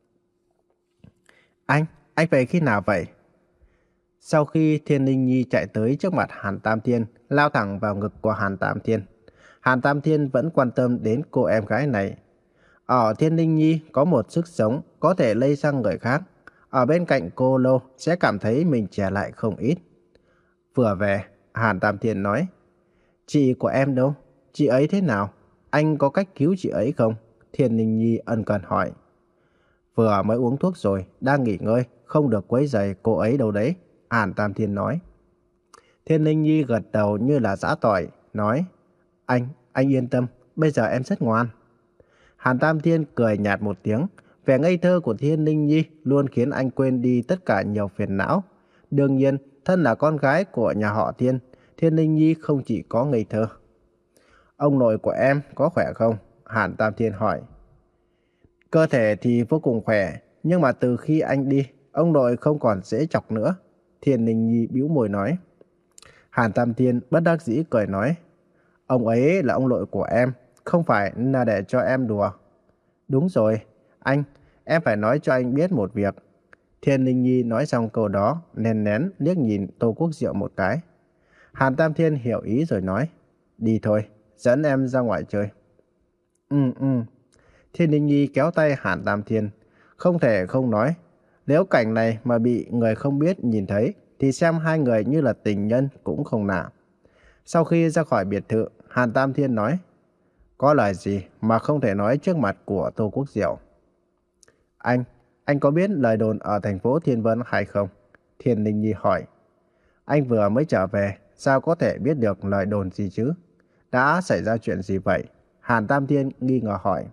Anh, anh về khi nào vậy? Sau khi Thiên Linh Nhi chạy tới trước mặt Hàn Tam Thiên, lao thẳng vào ngực của Hàn Tam Thiên. Hàn Tam Thiên vẫn quan tâm đến cô em gái này. Ở Thiên Linh Nhi có một sức sống có thể lây sang người khác. Ở bên cạnh cô lâu sẽ cảm thấy mình trẻ lại không ít. Vừa về, Hàn Tam Thiên nói, chị của em đâu? Chị ấy thế nào? Anh có cách cứu chị ấy không? Thiên Linh Nhi ân cần hỏi. Vừa mới uống thuốc rồi, đang nghỉ ngơi, không được quấy rầy cô ấy đâu đấy, Hàn Tam Thiên nói. Thiên Linh Nhi gật đầu như là giã tỏi, nói, Anh, anh yên tâm, bây giờ em rất ngoan. Hàn Tam Thiên cười nhạt một tiếng, vẻ ngây thơ của Thiên Linh Nhi luôn khiến anh quên đi tất cả nhiều phiền não. Đương nhiên, thân là con gái của nhà họ Thiên, Thiên Linh Nhi không chỉ có ngây thơ. Ông nội của em có khỏe không? Hàn Tam Thiên hỏi. Cơ thể thì vô cùng khỏe, nhưng mà từ khi anh đi, ông nội không còn dễ chọc nữa. Thiên Linh Nhi bĩu môi nói. Hàn Tam Thiên bất đắc dĩ cười nói. Ông ấy là ông nội của em, không phải là để cho em đùa. Đúng rồi, anh, em phải nói cho anh biết một việc. Thiên Linh Nhi nói xong câu đó, nén nén liếc nhìn Tô Quốc Diệu một cái. Hàn Tam Thiên hiểu ý rồi nói. Đi thôi, dẫn em ra ngoài chơi. Ừ, ừ. Thiên Linh Nhi kéo tay Hàn Tam Thiên. Không thể không nói. Nếu cảnh này mà bị người không biết nhìn thấy, thì xem hai người như là tình nhân cũng không nả. Sau khi ra khỏi biệt thự, Hàn Tam Thiên nói. Có lời gì mà không thể nói trước mặt của Tô Quốc Diệu? Anh, anh có biết lời đồn ở thành phố Thiên Vân hay không? Thiên Linh Nhi hỏi. Anh vừa mới trở về, sao có thể biết được lời đồn gì chứ? Đã xảy ra chuyện gì vậy? Hàn Tam Thiên nghi ngờ hỏi.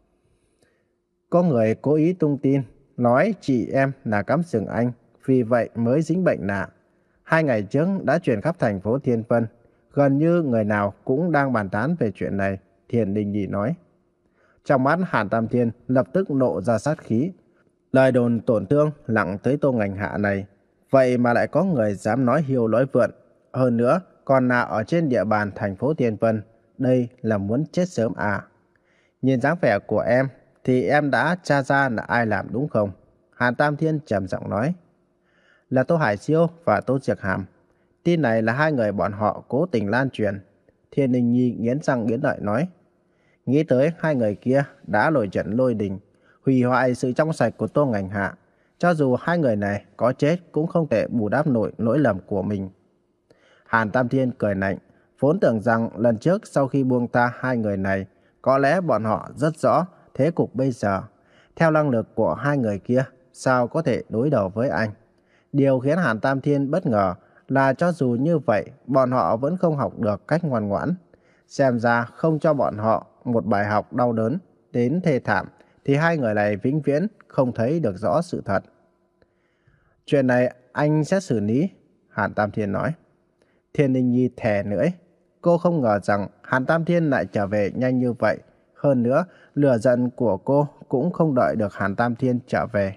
Có người cố ý tung tin, nói chị em là cắm sừng anh, vì vậy mới dính bệnh nạ. Hai ngày trước đã truyền khắp thành phố Thiên Vân, gần như người nào cũng đang bàn tán về chuyện này, Thiên Linh Nhi nói. Trong mắt Hàn Tam Thiên lập tức nộ ra sát khí. Lời đồn tổn thương lặng tới Tô Ngành Hạ này, vậy mà lại có người dám nói hiêu nói vượn. Hơn nữa, còn là ở trên địa bàn thành phố Thiên Vân, đây là muốn chết sớm à? Nhìn dáng vẻ của em, thì em đã tra ra là ai làm đúng không? Hàn Tam Thiên trầm giọng nói. Là Tô Hải Siêu và Tô Diệc Hàm. Tin này là hai người bọn họ cố tình lan truyền. Thiên Linh Nhi nghiến răng nghiến lợi nói. Nghĩ tới hai người kia đã nổi trận lôi đình, hủy hoại sự trong sạch của Tô Ngành Hạ. Cho dù hai người này có chết cũng không thể bù đắp nổi lỗi lầm của mình. Hàn Tam Thiên cười lạnh, vốn tưởng rằng lần trước sau khi buông tha hai người này, có lẽ bọn họ rất rõ thế cục bây giờ. Theo năng lực của hai người kia, sao có thể đối đầu với anh? Điều khiến Hàn Tam Thiên bất ngờ là cho dù như vậy, bọn họ vẫn không học được cách ngoan ngoãn. Xem ra không cho bọn họ một bài học đau đớn đến thê thảm, thì hai người này vĩnh viễn không thấy được rõ sự thật. Chuyện này anh sẽ xử lý, Hàn Tam Thiên nói. Thiên Linh Nhi thè lưỡi. Cô không ngờ rằng Hàn Tam Thiên lại trở về nhanh như vậy. Hơn nữa, lửa giận của cô cũng không đợi được Hàn Tam Thiên trở về.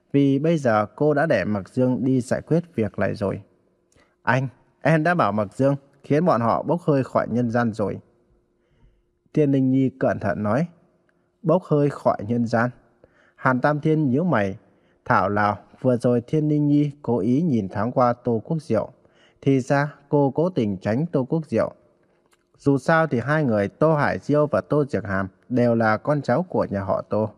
vì bây giờ cô đã để Mạc Dương đi giải quyết việc này rồi. Anh, em đã bảo Mạc Dương khiến bọn họ bốc hơi khỏi nhân gian rồi. Thiên Linh Nhi cẩn thận nói. Bốc hơi khỏi nhân gian. Hàn Tam Thiên nhíu mày. Thảo nào vừa rồi Thiên Linh Nhi cố ý nhìn thoáng qua Tô Quốc Diệu. Thì ra cô cố tình tránh Tô Quốc Diệu. Dù sao thì hai người Tô Hải Diêu và Tô Diệc Hàm đều là con cháu của nhà họ Tô.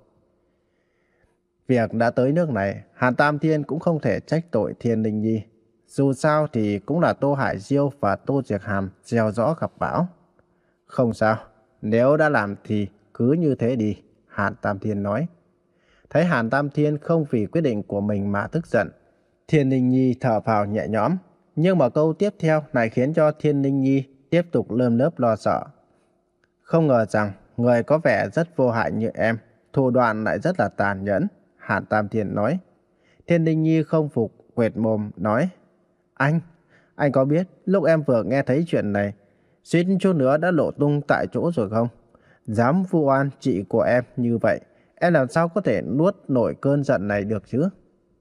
Việc đã tới nước này, Hàn Tam Thiên cũng không thể trách tội Thiên Linh Nhi. Dù sao thì cũng là Tô Hải Diêu và Tô Diệc Hàm gieo gió gặp bão. Không sao, nếu đã làm thì cứ như thế đi, Hàn Tam Thiên nói. Thấy Hàn Tam Thiên không vì quyết định của mình mà tức giận, Thiên Linh Nhi thở phào nhẹ nhõm. Nhưng mà câu tiếp theo lại khiến cho Thiên Linh Nhi tiếp tục lơm lớp lo sợ. Không ngờ rằng người có vẻ rất vô hại như em, thủ đoạn lại rất là tàn nhẫn, Hàn Tam Thiên nói. Thiên Linh Nhi không phục, quệt mồm nói. Anh, anh có biết lúc em vừa nghe thấy chuyện này, suýt chút nữa đã lộ tung tại chỗ rồi không? Dám vu oan chị của em như vậy, em làm sao có thể nuốt nổi cơn giận này được chứ?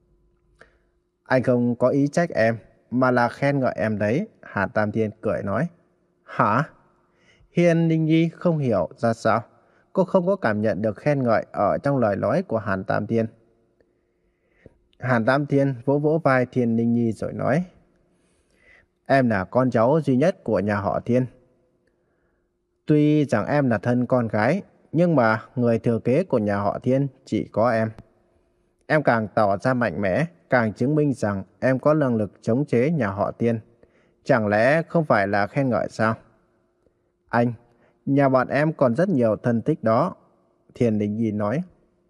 Anh không có ý trách em, mà là khen ngợi em đấy, Hàn Tam Thiên cười nói. Hả? Hiền Linh Nhi không hiểu ra sao. Cô không có cảm nhận được khen ngợi ở trong lời nói của Hàn Tam Thiên. Hàn Tam Thiên vỗ vỗ vai Thiên Linh Nhi rồi nói. Em là con cháu duy nhất của nhà họ Thiên. Tuy rằng em là thân con gái, nhưng mà người thừa kế của nhà họ Thiên chỉ có em. Em càng tỏ ra mạnh mẽ, càng chứng minh rằng em có năng lực chống chế nhà họ Thiên. Chẳng lẽ không phải là khen ngợi sao? Anh, nhà bọn em còn rất nhiều thân thích đó, Thiên Linh Nhi nói.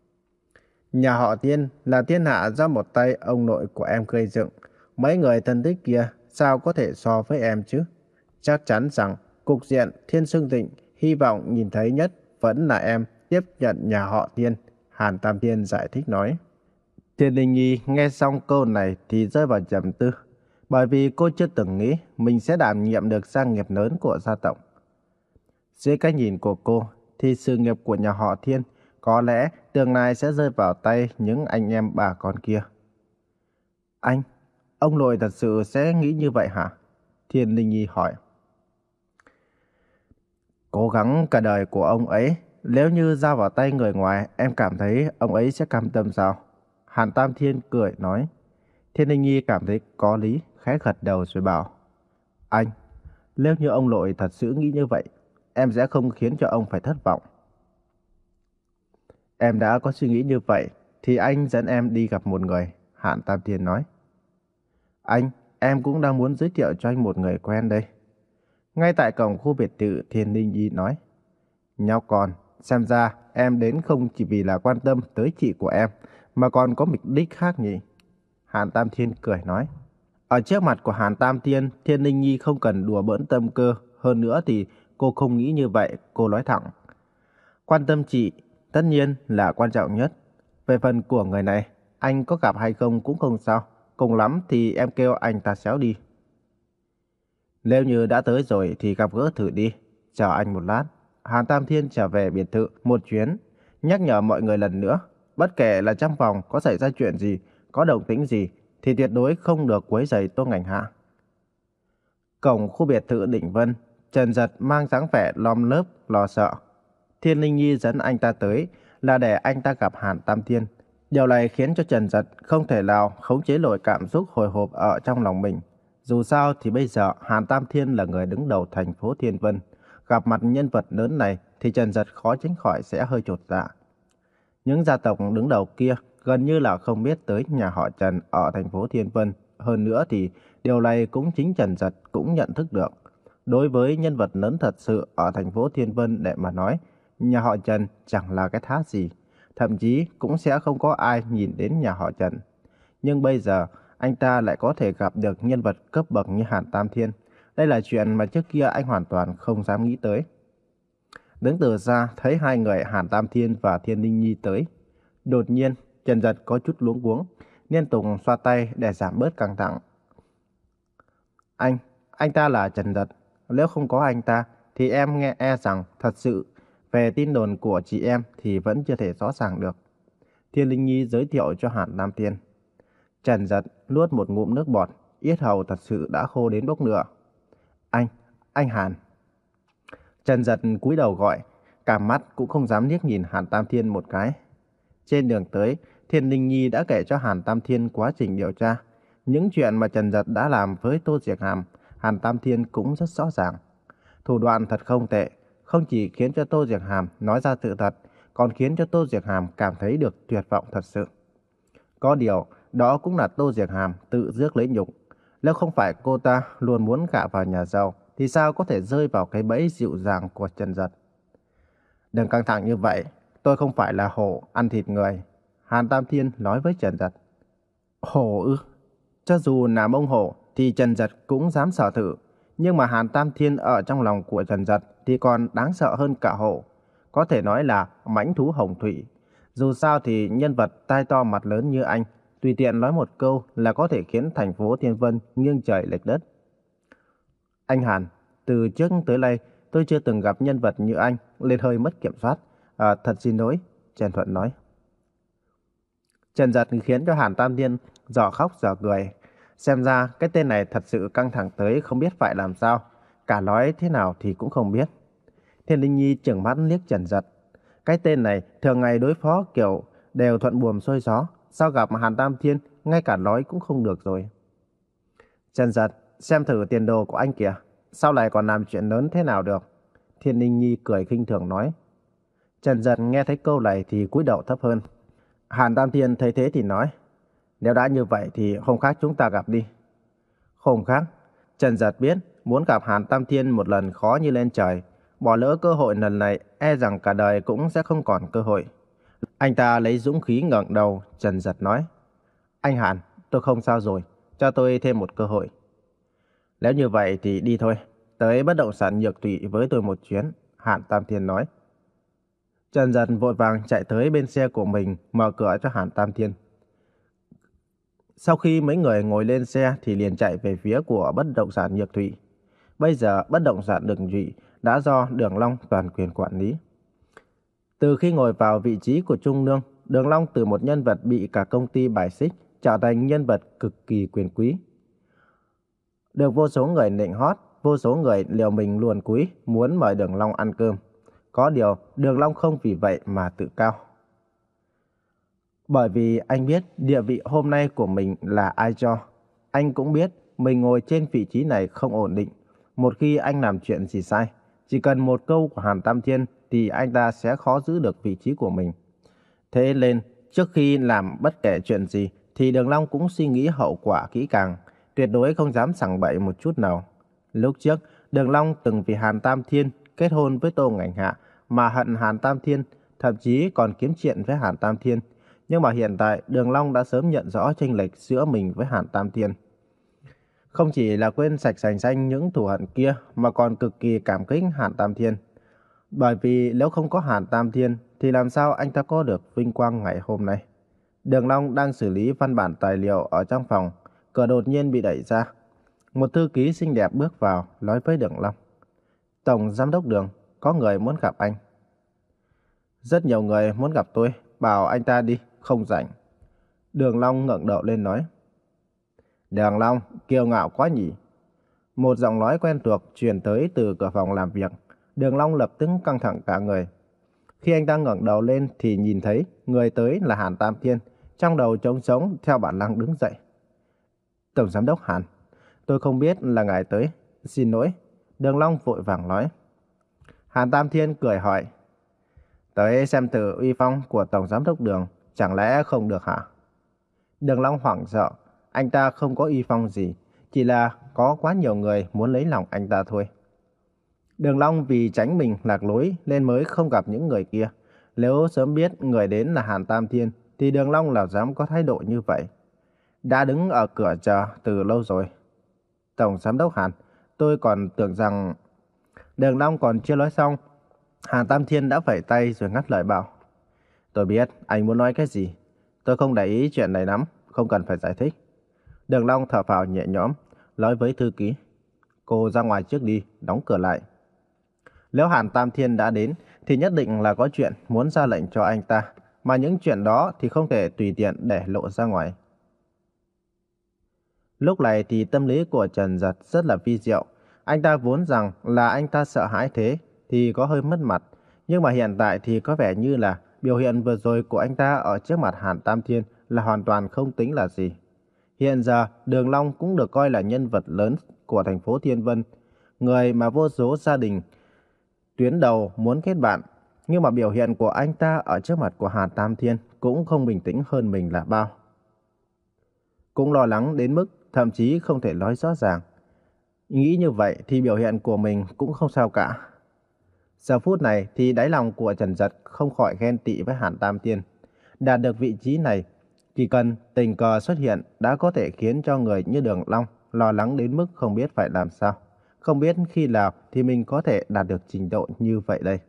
Nhà họ Thiên là thiên hạ do một tay ông nội của em gây dựng. Mấy người thân thích kia sao có thể so với em chứ? Chắc chắn rằng cục diện Thiên Sương Thịnh hy vọng nhìn thấy nhất vẫn là em tiếp nhận nhà họ Thiên, Hàn Tam Thiên giải thích nói. Thiên Linh Nhi nghe xong câu này thì rơi vào trầm tư, bởi vì cô chưa từng nghĩ mình sẽ đảm nhiệm được gia nghiệp lớn của gia tộc. Dưới cái nhìn của cô thì sự nghiệp của nhà họ Thiên có lẽ tương lai sẽ rơi vào tay những anh em bà con kia. Anh, ông nội thật sự sẽ nghĩ như vậy hả? Thiên Linh Nhi hỏi. Cố gắng cả đời của ông ấy, nếu như giao vào tay người ngoài, em cảm thấy ông ấy sẽ cam tâm sao? Hàn Tam Thiên cười nói. Thiên Linh Nhi cảm thấy có lý, khẽ gật đầu rồi bảo. Anh, nếu như ông nội thật sự nghĩ như vậy, em sẽ không khiến cho ông phải thất vọng. Em đã có suy nghĩ như vậy, thì anh dẫn em đi gặp một người, Hàn Tam Thiên nói. Anh, em cũng đang muốn giới thiệu cho anh một người quen đây. Ngay tại cổng khu biệt thự, Thiên Linh Nhi nói. Nhóc con, xem ra em đến không chỉ vì là quan tâm tới chị của em, mà còn có mục đích khác nhỉ? Hàn Tam Thiên cười nói. Ở trước mặt của Hàn Tam Thiên, Thiên Linh Nhi không cần đùa bỡn tâm cơ. Hơn nữa thì cô không nghĩ như vậy, cô nói thẳng. Quan tâm chị, tất nhiên là quan trọng nhất. Về phần của người này, anh có gặp hay không cũng không sao. Cùng lắm thì em kêu anh ta xéo đi. Nếu như đã tới rồi thì gặp gỡ thử đi. Chờ anh một lát. Hàn Tam Thiên trở về biệt thự một chuyến, nhắc nhở mọi người lần nữa. Bất kể là trong phòng có xảy ra chuyện gì, có động tĩnh gì, thì tuyệt đối không được quấy rầy Tô Ngành Hạ. Cổng khu biệt thự Định Vân, Trần Dật mang dáng vẻ lom lớp, lo sợ. Thiên Linh Nhi dẫn anh ta tới là để anh ta gặp Hàn Tam Thiên. Điều này khiến cho Trần Dật không thể nào khống chế nổi cảm xúc hồi hộp ở trong lòng mình. Dù sao thì bây giờ Hàn Tam Thiên là người đứng đầu thành phố Thiên Vân. Gặp mặt nhân vật lớn này thì Trần Dật khó tránh khỏi sẽ hơi chột dạ. Những gia tộc đứng đầu kia gần như là không biết tới nhà họ Trần ở thành phố Thiên Vân. Hơn nữa thì điều này cũng chính Trần Dật cũng nhận thức được. Đối với nhân vật lớn thật sự ở thành phố Thiên Vân để mà nói, nhà họ Trần chẳng là cái thá gì. Thậm chí cũng sẽ không có ai nhìn đến nhà họ Trần. Nhưng bây giờ anh ta lại có thể gặp được nhân vật cấp bậc như Hàn Tam Thiên. Đây là chuyện mà trước kia anh hoàn toàn không dám nghĩ tới. Đứng từ xa thấy hai người Hàn Tam Thiên và Thiên Linh Nhi tới. Đột nhiên Trần Dật có chút luống cuống, liên tục xoa tay để giảm bớt căng thẳng. Anh, anh ta là Trần Dật. Nếu không có anh ta thì em nghe e rằng thật sự về tin đồn của chị em thì vẫn chưa thể rõ ràng được. Thiên Linh Nhi giới thiệu cho Hàn Tam Thiên. Trần Dật nuốt một ngụm nước bọt, yết hầu thật sự đã khô đến bốc lửa. Anh, anh Hàn. Trần Dật cúi đầu gọi, cả mắt cũng không dám liếc nhìn Hàn Tam Thiên một cái. Trên đường tới, Thiên Linh Nhi đã kể cho Hàn Tam Thiên quá trình điều tra. Những chuyện mà Trần Dật đã làm với Tô Diệc Hàm, Hàn Tam Thiên cũng rất rõ ràng. Thủ đoạn thật không tệ, không chỉ khiến cho Tô Diệc Hàm nói ra sự thật, còn khiến cho Tô Diệc Hàm cảm thấy được tuyệt vọng thật sự. Có điều, đó cũng là Tô Diệc Hàm tự rước lấy nhục. Nếu không phải cô ta luôn muốn gả vào nhà giàu, thì sao có thể rơi vào cái bẫy dịu dàng của Trần Dật. Đừng căng thẳng như vậy, tôi không phải là hổ ăn thịt người. Hàn Tam Thiên nói với Trần Dật. Hổ ư? Cho dù là mông hổ thì Trần Dật cũng dám sợ thử. Nhưng mà Hàn Tam Thiên ở trong lòng của Trần Dật thì còn đáng sợ hơn cả hổ. Có thể nói là mãnh thú hồng thủy. Dù sao thì nhân vật tai to mặt lớn như anh, tùy tiện nói một câu là có thể khiến thành phố Thiên Vân nghiêng trời lệch đất. Anh Hàn, từ trước tới nay tôi chưa từng gặp nhân vật như anh, lên hơi mất kiểm soát. À, thật xin lỗi, Trần Thuận nói. Trần Dật khiến cho Hàn Tam Thiên dở khóc dở cười. Xem ra cái tên này thật sự căng thẳng tới không biết phải làm sao. Cả nói thế nào thì cũng không biết. Thiên Linh Nhi trừng mắt liếc Trần Dật. Cái tên này thường ngày đối phó kiểu đều thuận buồm xuôi gió. Sao gặp Hàn Tam Thiên ngay cả nói cũng không được rồi. Trần Dật, xem thử tiền đồ của anh kìa. Sao lại còn làm chuyện lớn thế nào được? Thiên Linh Nhi cười khinh thường nói. Trần Dật nghe thấy câu này thì cúi đầu thấp hơn. Hàn Tam Thiên thấy thế thì nói. Nếu đã như vậy thì hôm khác chúng ta gặp đi. Hôm khác, Trần Dật biết muốn gặp Hàn Tam Thiên một lần khó như lên trời. Bỏ lỡ cơ hội lần này e rằng cả đời cũng sẽ không còn cơ hội. Anh ta lấy dũng khí ngẩng đầu, Trần Dật nói. Anh Hàn, tôi không sao rồi, cho tôi thêm một cơ hội. Nếu như vậy thì đi thôi, tới bất động sản Nhược Thủy với tôi một chuyến, Hàn Tam Thiên nói. Trần Dật vội vàng chạy tới bên xe của mình, mở cửa cho Hàn Tam Thiên. Sau khi mấy người ngồi lên xe thì liền chạy về phía của bất động sản Nhược Thủy. Bây giờ bất động sản Đường Thụy đã do Đường Long toàn quyền quản lý. Từ khi ngồi vào vị trí của Trung Nương, Đường Long từ một nhân vật bị cả công ty bài xích trở thành nhân vật cực kỳ quyền quý. Được vô số người nịnh hót, vô số người liều mình luồn cúi muốn mời Đường Long ăn cơm. Có điều Đường Long không vì vậy mà tự cao. Bởi vì anh biết địa vị hôm nay của mình là ai cho. Anh cũng biết mình ngồi trên vị trí này không ổn định. Một khi anh làm chuyện gì sai, chỉ cần một câu của Hàn Tam Thiên thì anh ta sẽ khó giữ được vị trí của mình. Thế nên, trước khi làm bất kể chuyện gì thì Đường Long cũng suy nghĩ hậu quả kỹ càng, tuyệt đối không dám sằng bậy một chút nào. Lúc trước, Đường Long từng vì Hàn Tam Thiên kết hôn với Tô Ngảnh Hạ mà hận Hàn Tam Thiên, thậm chí còn kiếm chuyện với Hàn Tam Thiên. Nhưng mà hiện tại, Đường Long đã sớm nhận rõ chênh lệch giữa mình với Hàn Tam Thiên. Không chỉ là quên sạch sành xanh những thù hận kia mà còn cực kỳ cảm kích Hàn Tam Thiên. Bởi vì nếu không có Hàn Tam Thiên thì làm sao anh ta có được vinh quang ngày hôm nay. Đường Long đang xử lý văn bản tài liệu ở trong phòng, cửa đột nhiên bị đẩy ra. Một thư ký xinh đẹp bước vào, nói với Đường Long. Tổng Giám đốc Đường, có người muốn gặp anh. Rất nhiều người muốn gặp tôi, bảo anh ta đi, không rảnh. Đường Long ngẩng đầu lên nói. Đường Long, kiêu ngạo quá nhỉ. Một giọng nói quen thuộc truyền tới từ cửa phòng làm việc. Đường Long lập tức căng thẳng cả người. Khi anh ta ngẩng đầu lên thì nhìn thấy người tới là Hàn Tam Thiên, trong đầu trống trống theo bản năng đứng dậy. Tổng Giám đốc Hàn, tôi không biết là ngài tới, xin lỗi. Đường Long vội vàng nói. Hàn Tam Thiên cười hỏi. Tới xem thử uy phong của Tổng Giám đốc Đường, chẳng lẽ không được hả? Đường Long hoảng sợ, anh ta không có uy phong gì, chỉ là có quá nhiều người muốn lấy lòng anh ta thôi. Đường Long vì tránh mình lạc lối nên mới không gặp những người kia. Nếu sớm biết người đến là Hàn Tam Thiên thì Đường Long làm dám có thái độ như vậy. Đã đứng ở cửa chờ từ lâu rồi. Tổng Giám đốc Hàn, tôi còn tưởng rằng... Đường Long còn chưa nói xong, Hàn Tam Thiên đã phẩy tay rồi ngắt lời bảo. Tôi biết anh muốn nói cái gì. Tôi không để ý chuyện này lắm, không cần phải giải thích. Đường Long thở phào nhẹ nhõm, nói với thư ký. Cô ra ngoài trước đi, đóng cửa lại. Nếu Hàn Tam Thiên đã đến thì nhất định là có chuyện muốn ra lệnh cho anh ta. mà những chuyện đó thì không thể tùy tiện để lộ ra ngoài. Lúc này thì tâm lý của Trần Giật rất là vi diệu. Anh ta vốn rằng là anh ta sợ hãi thế thì có hơi mất mặt. Nhưng mà hiện tại thì có vẻ như là biểu hiện vừa rồi của anh ta ở trước mặt Hàn Tam Thiên là hoàn toàn không tính là gì. Hiện giờ Đường Long cũng được coi là nhân vật lớn của thành phố Thiên Vân, người mà vô số gia đình tuyến đầu muốn kết bạn. Nhưng mà biểu hiện của anh ta ở trước mặt của Hàn Tam Thiên cũng không bình tĩnh hơn mình là bao. Cũng lo lắng đến mức thậm chí không thể nói rõ ràng. Nghĩ như vậy thì biểu hiện của mình cũng không sao cả. Giờ phút này thì đáy lòng của Trần Giật không khỏi ghen tị với Hàn Tam Thiên. Đạt được vị trí này, chỉ cần tình cờ xuất hiện đã có thể khiến cho người như Đường Long lo lắng đến mức không biết phải làm sao. Không biết khi nào thì mình có thể đạt được trình độ như vậy đây.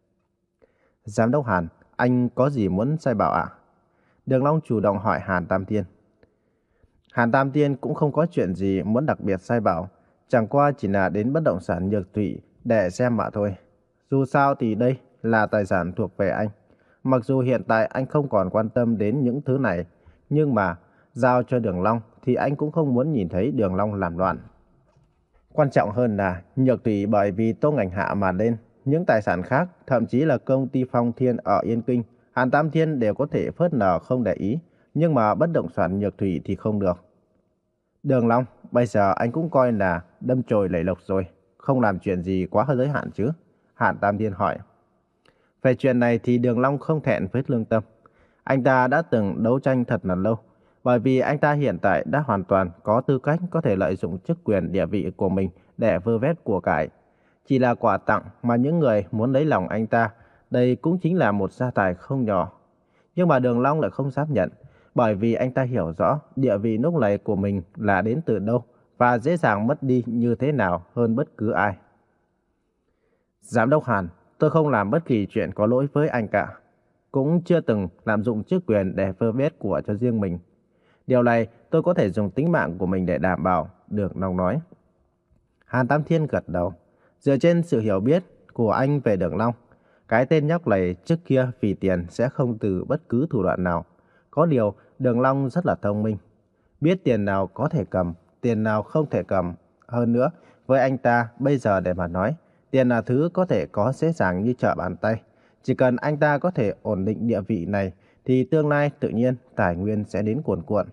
Giám đốc Hàn, anh có gì muốn sai bảo ạ? Đường Long chủ động hỏi Hàn Tam Thiên. Hàn Tam Thiên cũng không có chuyện gì muốn đặc biệt sai bảo, chẳng qua chỉ là đến bất động sản Nhược Thủy để xem mà thôi. Dù sao thì đây là tài sản thuộc về anh. Mặc dù hiện tại anh không còn quan tâm đến những thứ này, nhưng mà giao cho Đường Long thì anh cũng không muốn nhìn thấy Đường Long làm loạn. Quan trọng hơn là Nhược Thủy bởi vì Tô Ngành Hạ mà lên, những tài sản khác, thậm chí là công ty Phong Thiên ở Yên Kinh, Hàn Tam Thiên đều có thể phớt lờ không để ý, nhưng mà bất động sản Nhược Thủy thì không được. Đường Long, bây giờ anh cũng coi là đâm chồi lầy lộc rồi, không làm chuyện gì quá hơi giới hạn chứ? Hàn Tam Thiên hỏi. Về chuyện này thì Đường Long không thẹn với lương tâm. Anh ta đã từng đấu tranh thật là lâu, bởi vì anh ta hiện tại đã hoàn toàn có tư cách có thể lợi dụng chức quyền địa vị của mình để vơ vét của cải. Chỉ là quà tặng mà những người muốn lấy lòng anh ta, đây cũng chính là một gia tài không nhỏ. Nhưng mà Đường Long lại không dám nhận, bởi vì anh ta hiểu rõ địa vị lúc này của mình là đến từ đâu và dễ dàng mất đi như thế nào hơn bất cứ ai. Giám đốc Hàn, tôi không làm bất kỳ chuyện có lỗi với anh cả, cũng chưa từng lạm dụng chức quyền để vơ vét của cho riêng mình. Điều này tôi có thể dùng tính mạng của mình để đảm bảo, Đường Long nói. Hàn Tam Thiên gật đầu. Dựa trên sự hiểu biết của anh về Đường Long, cái tên nhóc này trước kia vì tiền sẽ không từ bất cứ thủ đoạn nào. Có điều Đường Long rất là thông minh, biết tiền nào có thể cầm, tiền nào không thể cầm. Hơn nữa, với anh ta bây giờ để mà nói, tiền là thứ có thể có dễ dàng như trở bàn tay. Chỉ cần anh ta có thể ổn định địa vị này, thì tương lai tự nhiên tài nguyên sẽ đến cuồn cuộn.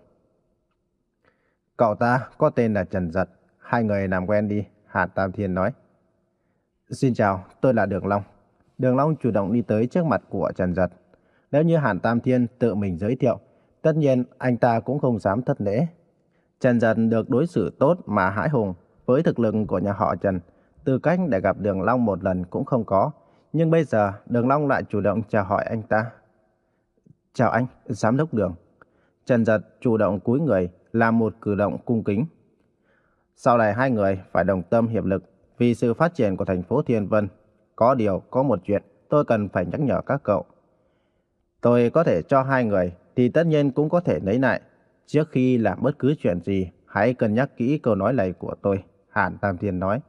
Cậu ta có tên là Trần Giật, hai người làm quen đi, Hàn Tam Thiên nói. Xin chào, tôi là Đường Long. Đường Long chủ động đi tới trước mặt của Trần Giật. Nếu như Hàn Tam Thiên tự mình giới thiệu, tất nhiên anh ta cũng không dám thất lễ. Trần Giật được đối xử tốt mà hãi hùng, với thực lực của nhà họ Trần, tư cách để gặp Đường Long một lần cũng không có. Nhưng bây giờ Đường Long lại chủ động chào hỏi anh ta. Chào anh, giám đốc Đường. Trần Giật chủ động cúi người, làm một cử động cung kính. Sau này hai người phải đồng tâm hiệp lực vì sự phát triển của thành phố Thiên Vân. Có điều, có một chuyện tôi cần phải nhắc nhở các cậu. Tôi có thể cho hai người thì tất nhiên cũng có thể lấy lại. Trước khi làm bất cứ chuyện gì, hãy cân nhắc kỹ câu nói này của tôi, Hàn Tam Thiên nói.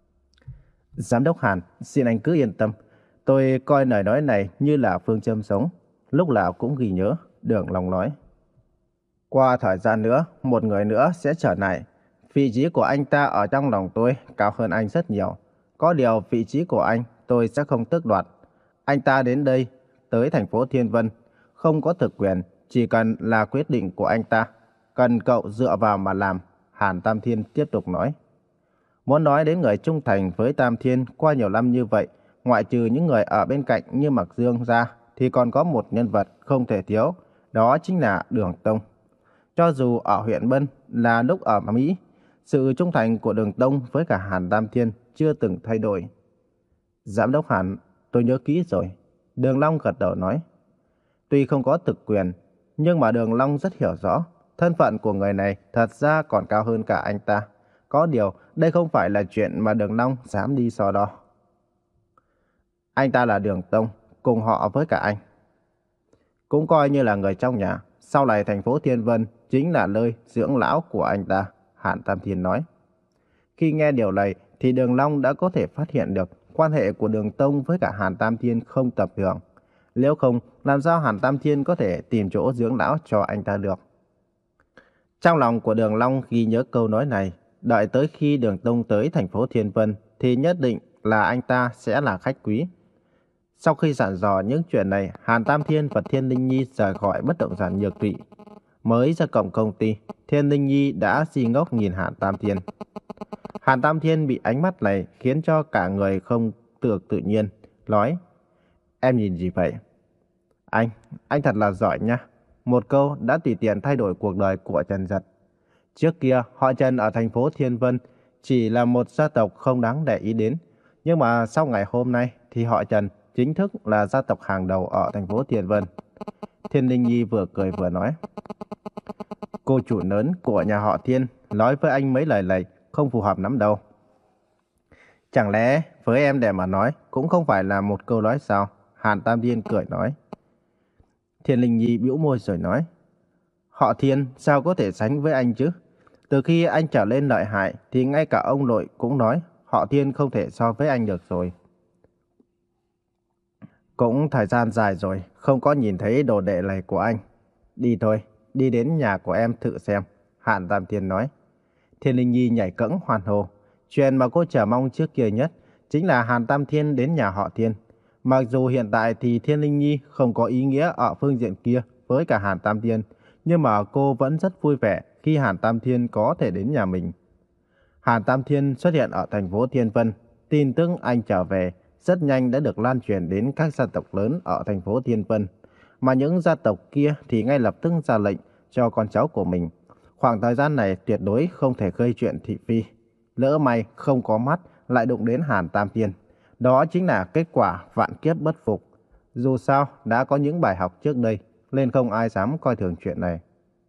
Giám đốc Hàn, xin anh cứ yên tâm. Tôi coi lời nói này như là phương châm sống, lúc nào cũng ghi nhớ, Đường Long nói. Qua thời gian nữa, một người nữa sẽ trở lại. Vị trí của anh ta ở trong lòng tôi cao hơn anh rất nhiều. Có điều vị trí của anh tôi sẽ không tước đoạt. Anh ta đến đây, tới thành phố Thiên Vân, không có thực quyền, chỉ cần là quyết định của anh ta. Cần cậu dựa vào mà làm, Hàn Tam Thiên tiếp tục nói. Muốn nói đến người trung thành với Tam Thiên qua nhiều năm như vậy, ngoại trừ những người ở bên cạnh như Mạc Dương ra, thì còn có một nhân vật không thể thiếu, đó chính là Đường Tông. Cho dù ở huyện Bân là lúc ở Mỹ, sự trung thành của Đường Tông với cả Hàn Tam Thiên chưa từng thay đổi. Giám đốc Hàn, tôi nhớ kỹ rồi. Đường Long gật đầu nói. Tuy không có thực quyền, nhưng mà Đường Long rất hiểu rõ, thân phận của người này thật ra còn cao hơn cả anh ta. Có điều, đây không phải là chuyện mà Đường Long dám đi so đo. Anh ta là Đường Tông, cùng họ với cả anh. Cũng coi như là người trong nhà. Sau này thành phố Thiên Vân chính là nơi dưỡng lão của anh ta, Hàn Tam Thiên nói. Khi nghe điều này thì Đường Long đã có thể phát hiện được quan hệ của Đường Tông với cả Hàn Tam Thiên không tầm thường. Nếu không, làm sao Hàn Tam Thiên có thể tìm chỗ dưỡng lão cho anh ta được? Trong lòng của Đường Long ghi nhớ câu nói này, đợi tới khi Đường Tông tới thành phố Thiên Vân thì nhất định là anh ta sẽ là khách quý. Sau khi dặn dò những chuyện này, Hàn Tam Thiên và Thiên Linh Nhi rời khỏi bất động sản Nhược Thụy. Mới ra cổng công ty, Thiên Linh Nhi đã si ngốc nhìn Hàn Tam Thiên. Hàn Tam Thiên bị ánh mắt này khiến cho cả người không được tự nhiên, nói: "Em nhìn gì vậy?" Anh, anh thật là giỏi nha. Một câu đã tùy tiện thay đổi cuộc đời của Trần Dật. Trước kia, họ Trần ở thành phố Thiên Vân chỉ là một gia tộc không đáng để ý đến. Nhưng mà sau ngày hôm nay thì họ Trần chính thức là gia tộc hàng đầu ở thành phố Thiên Vân. Thiên Linh Nhi vừa cười vừa nói: "Cô chủ lớn của nhà họ Thiên nói với anh mấy lời này không phù hợp lắm đâu." "Chẳng lẽ với em để mà nói cũng không phải là một câu nói sao?" Hàn Tam Thiên cười nói. Thiên Linh Nhi bĩu môi rồi nói: "Họ Thiên sao có thể sánh với anh chứ? Từ khi anh trở lên lợi hại thì ngay cả ông nội cũng nói họ Thiên không thể so với anh được rồi." "Cũng thời gian dài rồi không có nhìn thấy đồ đệ này của anh. Đi thôi, đi đến nhà của em thử xem." Hàn Tam Thiên nói. Thiên Linh Nhi nhảy cẫng hoan hô. Chuyện mà cô chờ mong trước kia nhất chính là Hàn Tam Thiên đến nhà họ Thiên. Mặc dù hiện tại thì Thiên Linh Nhi không có ý nghĩa ở phương diện kia với cả Hàn Tam Thiên, nhưng mà cô vẫn rất vui vẻ khi Hàn Tam Thiên có thể đến nhà mình. Hàn Tam Thiên xuất hiện ở thành phố Thiên Vân. Tin tức anh trở về rất nhanh đã được lan truyền đến các gia tộc lớn ở thành phố Thiên Vân. Mà những gia tộc kia thì ngay lập tức ra lệnh cho con cháu của mình. Khoảng thời gian này tuyệt đối không thể gây chuyện thị phi. Lỡ may không có mắt lại đụng đến Hàn Tam Thiên. Đó chính là kết quả vạn kiếp bất phục. Dù sao đã có những bài học trước đây nên không ai dám coi thường chuyện này.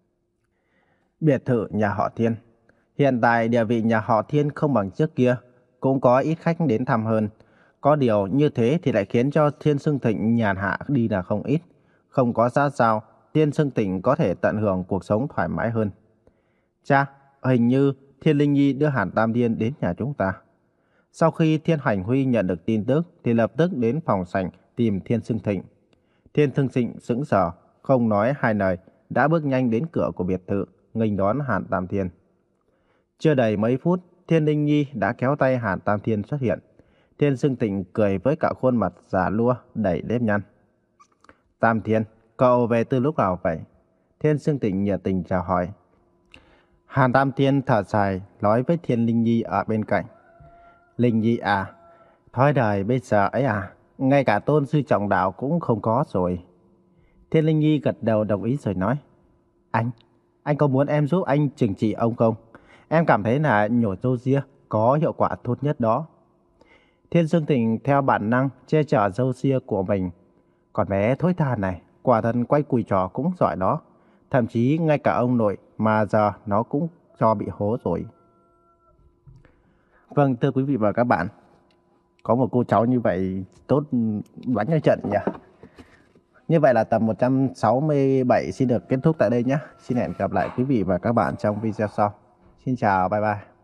Biệt thự nhà họ Thiên. Hiện tại địa vị nhà họ Thiên không bằng trước kia, cũng có ít khách đến thăm hơn. Có điều như thế thì lại khiến cho Thiên Sương Thịnh nhàn hạ đi là không ít. Không có xã giao, Thiên Sương Thịnh có thể tận hưởng cuộc sống thoải mái hơn. Cha, hình như Thiên Linh Nhi đưa Hàn Tam Thiên đến nhà chúng ta. Sau khi Thiên Hành Huy nhận được tin tức thì lập tức đến phòng sảnh tìm Thiên Sương Thịnh. Thiên Sương Thịnh sững sờ, không nói hai lời, đã bước nhanh đến cửa của biệt thự, nghênh đón Hàn Tam Thiên. Chưa đầy mấy phút, Thiên Linh Nhi đã kéo tay Hàn Tam Thiên xuất hiện. Thiên Sương Thịnh cười với cả khuôn mặt già lua đầy nếp nhăn. "Tam Thiên, cậu về từ lúc nào vậy?" Thiên Sương Thịnh nhiệt tình chào hỏi. Hàn Tam Thiên thở dài nói với Thiên Linh Nhi ở bên cạnh. "Linh Nhi à, thói đời bây giờ ấy à, ngay cả tôn sư trọng đạo cũng không có rồi." Thiên Linh Nhi gật đầu đồng ý rồi nói: Anh, anh có muốn em giúp anh trừng trị ông không? Em cảm thấy là nhổ râu ria có hiệu quả tốt nhất đó." Thiên Dương Thịnh theo bản năng che chở râu ria của mình. Còn bé thối tha này, quả thật quay cùi trò cũng giỏi đó. Thậm chí ngay cả ông nội mà giờ nó cũng cho bị hố rồi. Vâng, thưa quý vị và các bạn, có một cô cháu như vậy tốt đoán cho trận nhỉ. Như vậy là tập một trăm sáu mươi bảy xin được kết thúc tại đây nhé. Xin hẹn gặp lại quý vị và các bạn trong video sau. Xin chào, bye bye.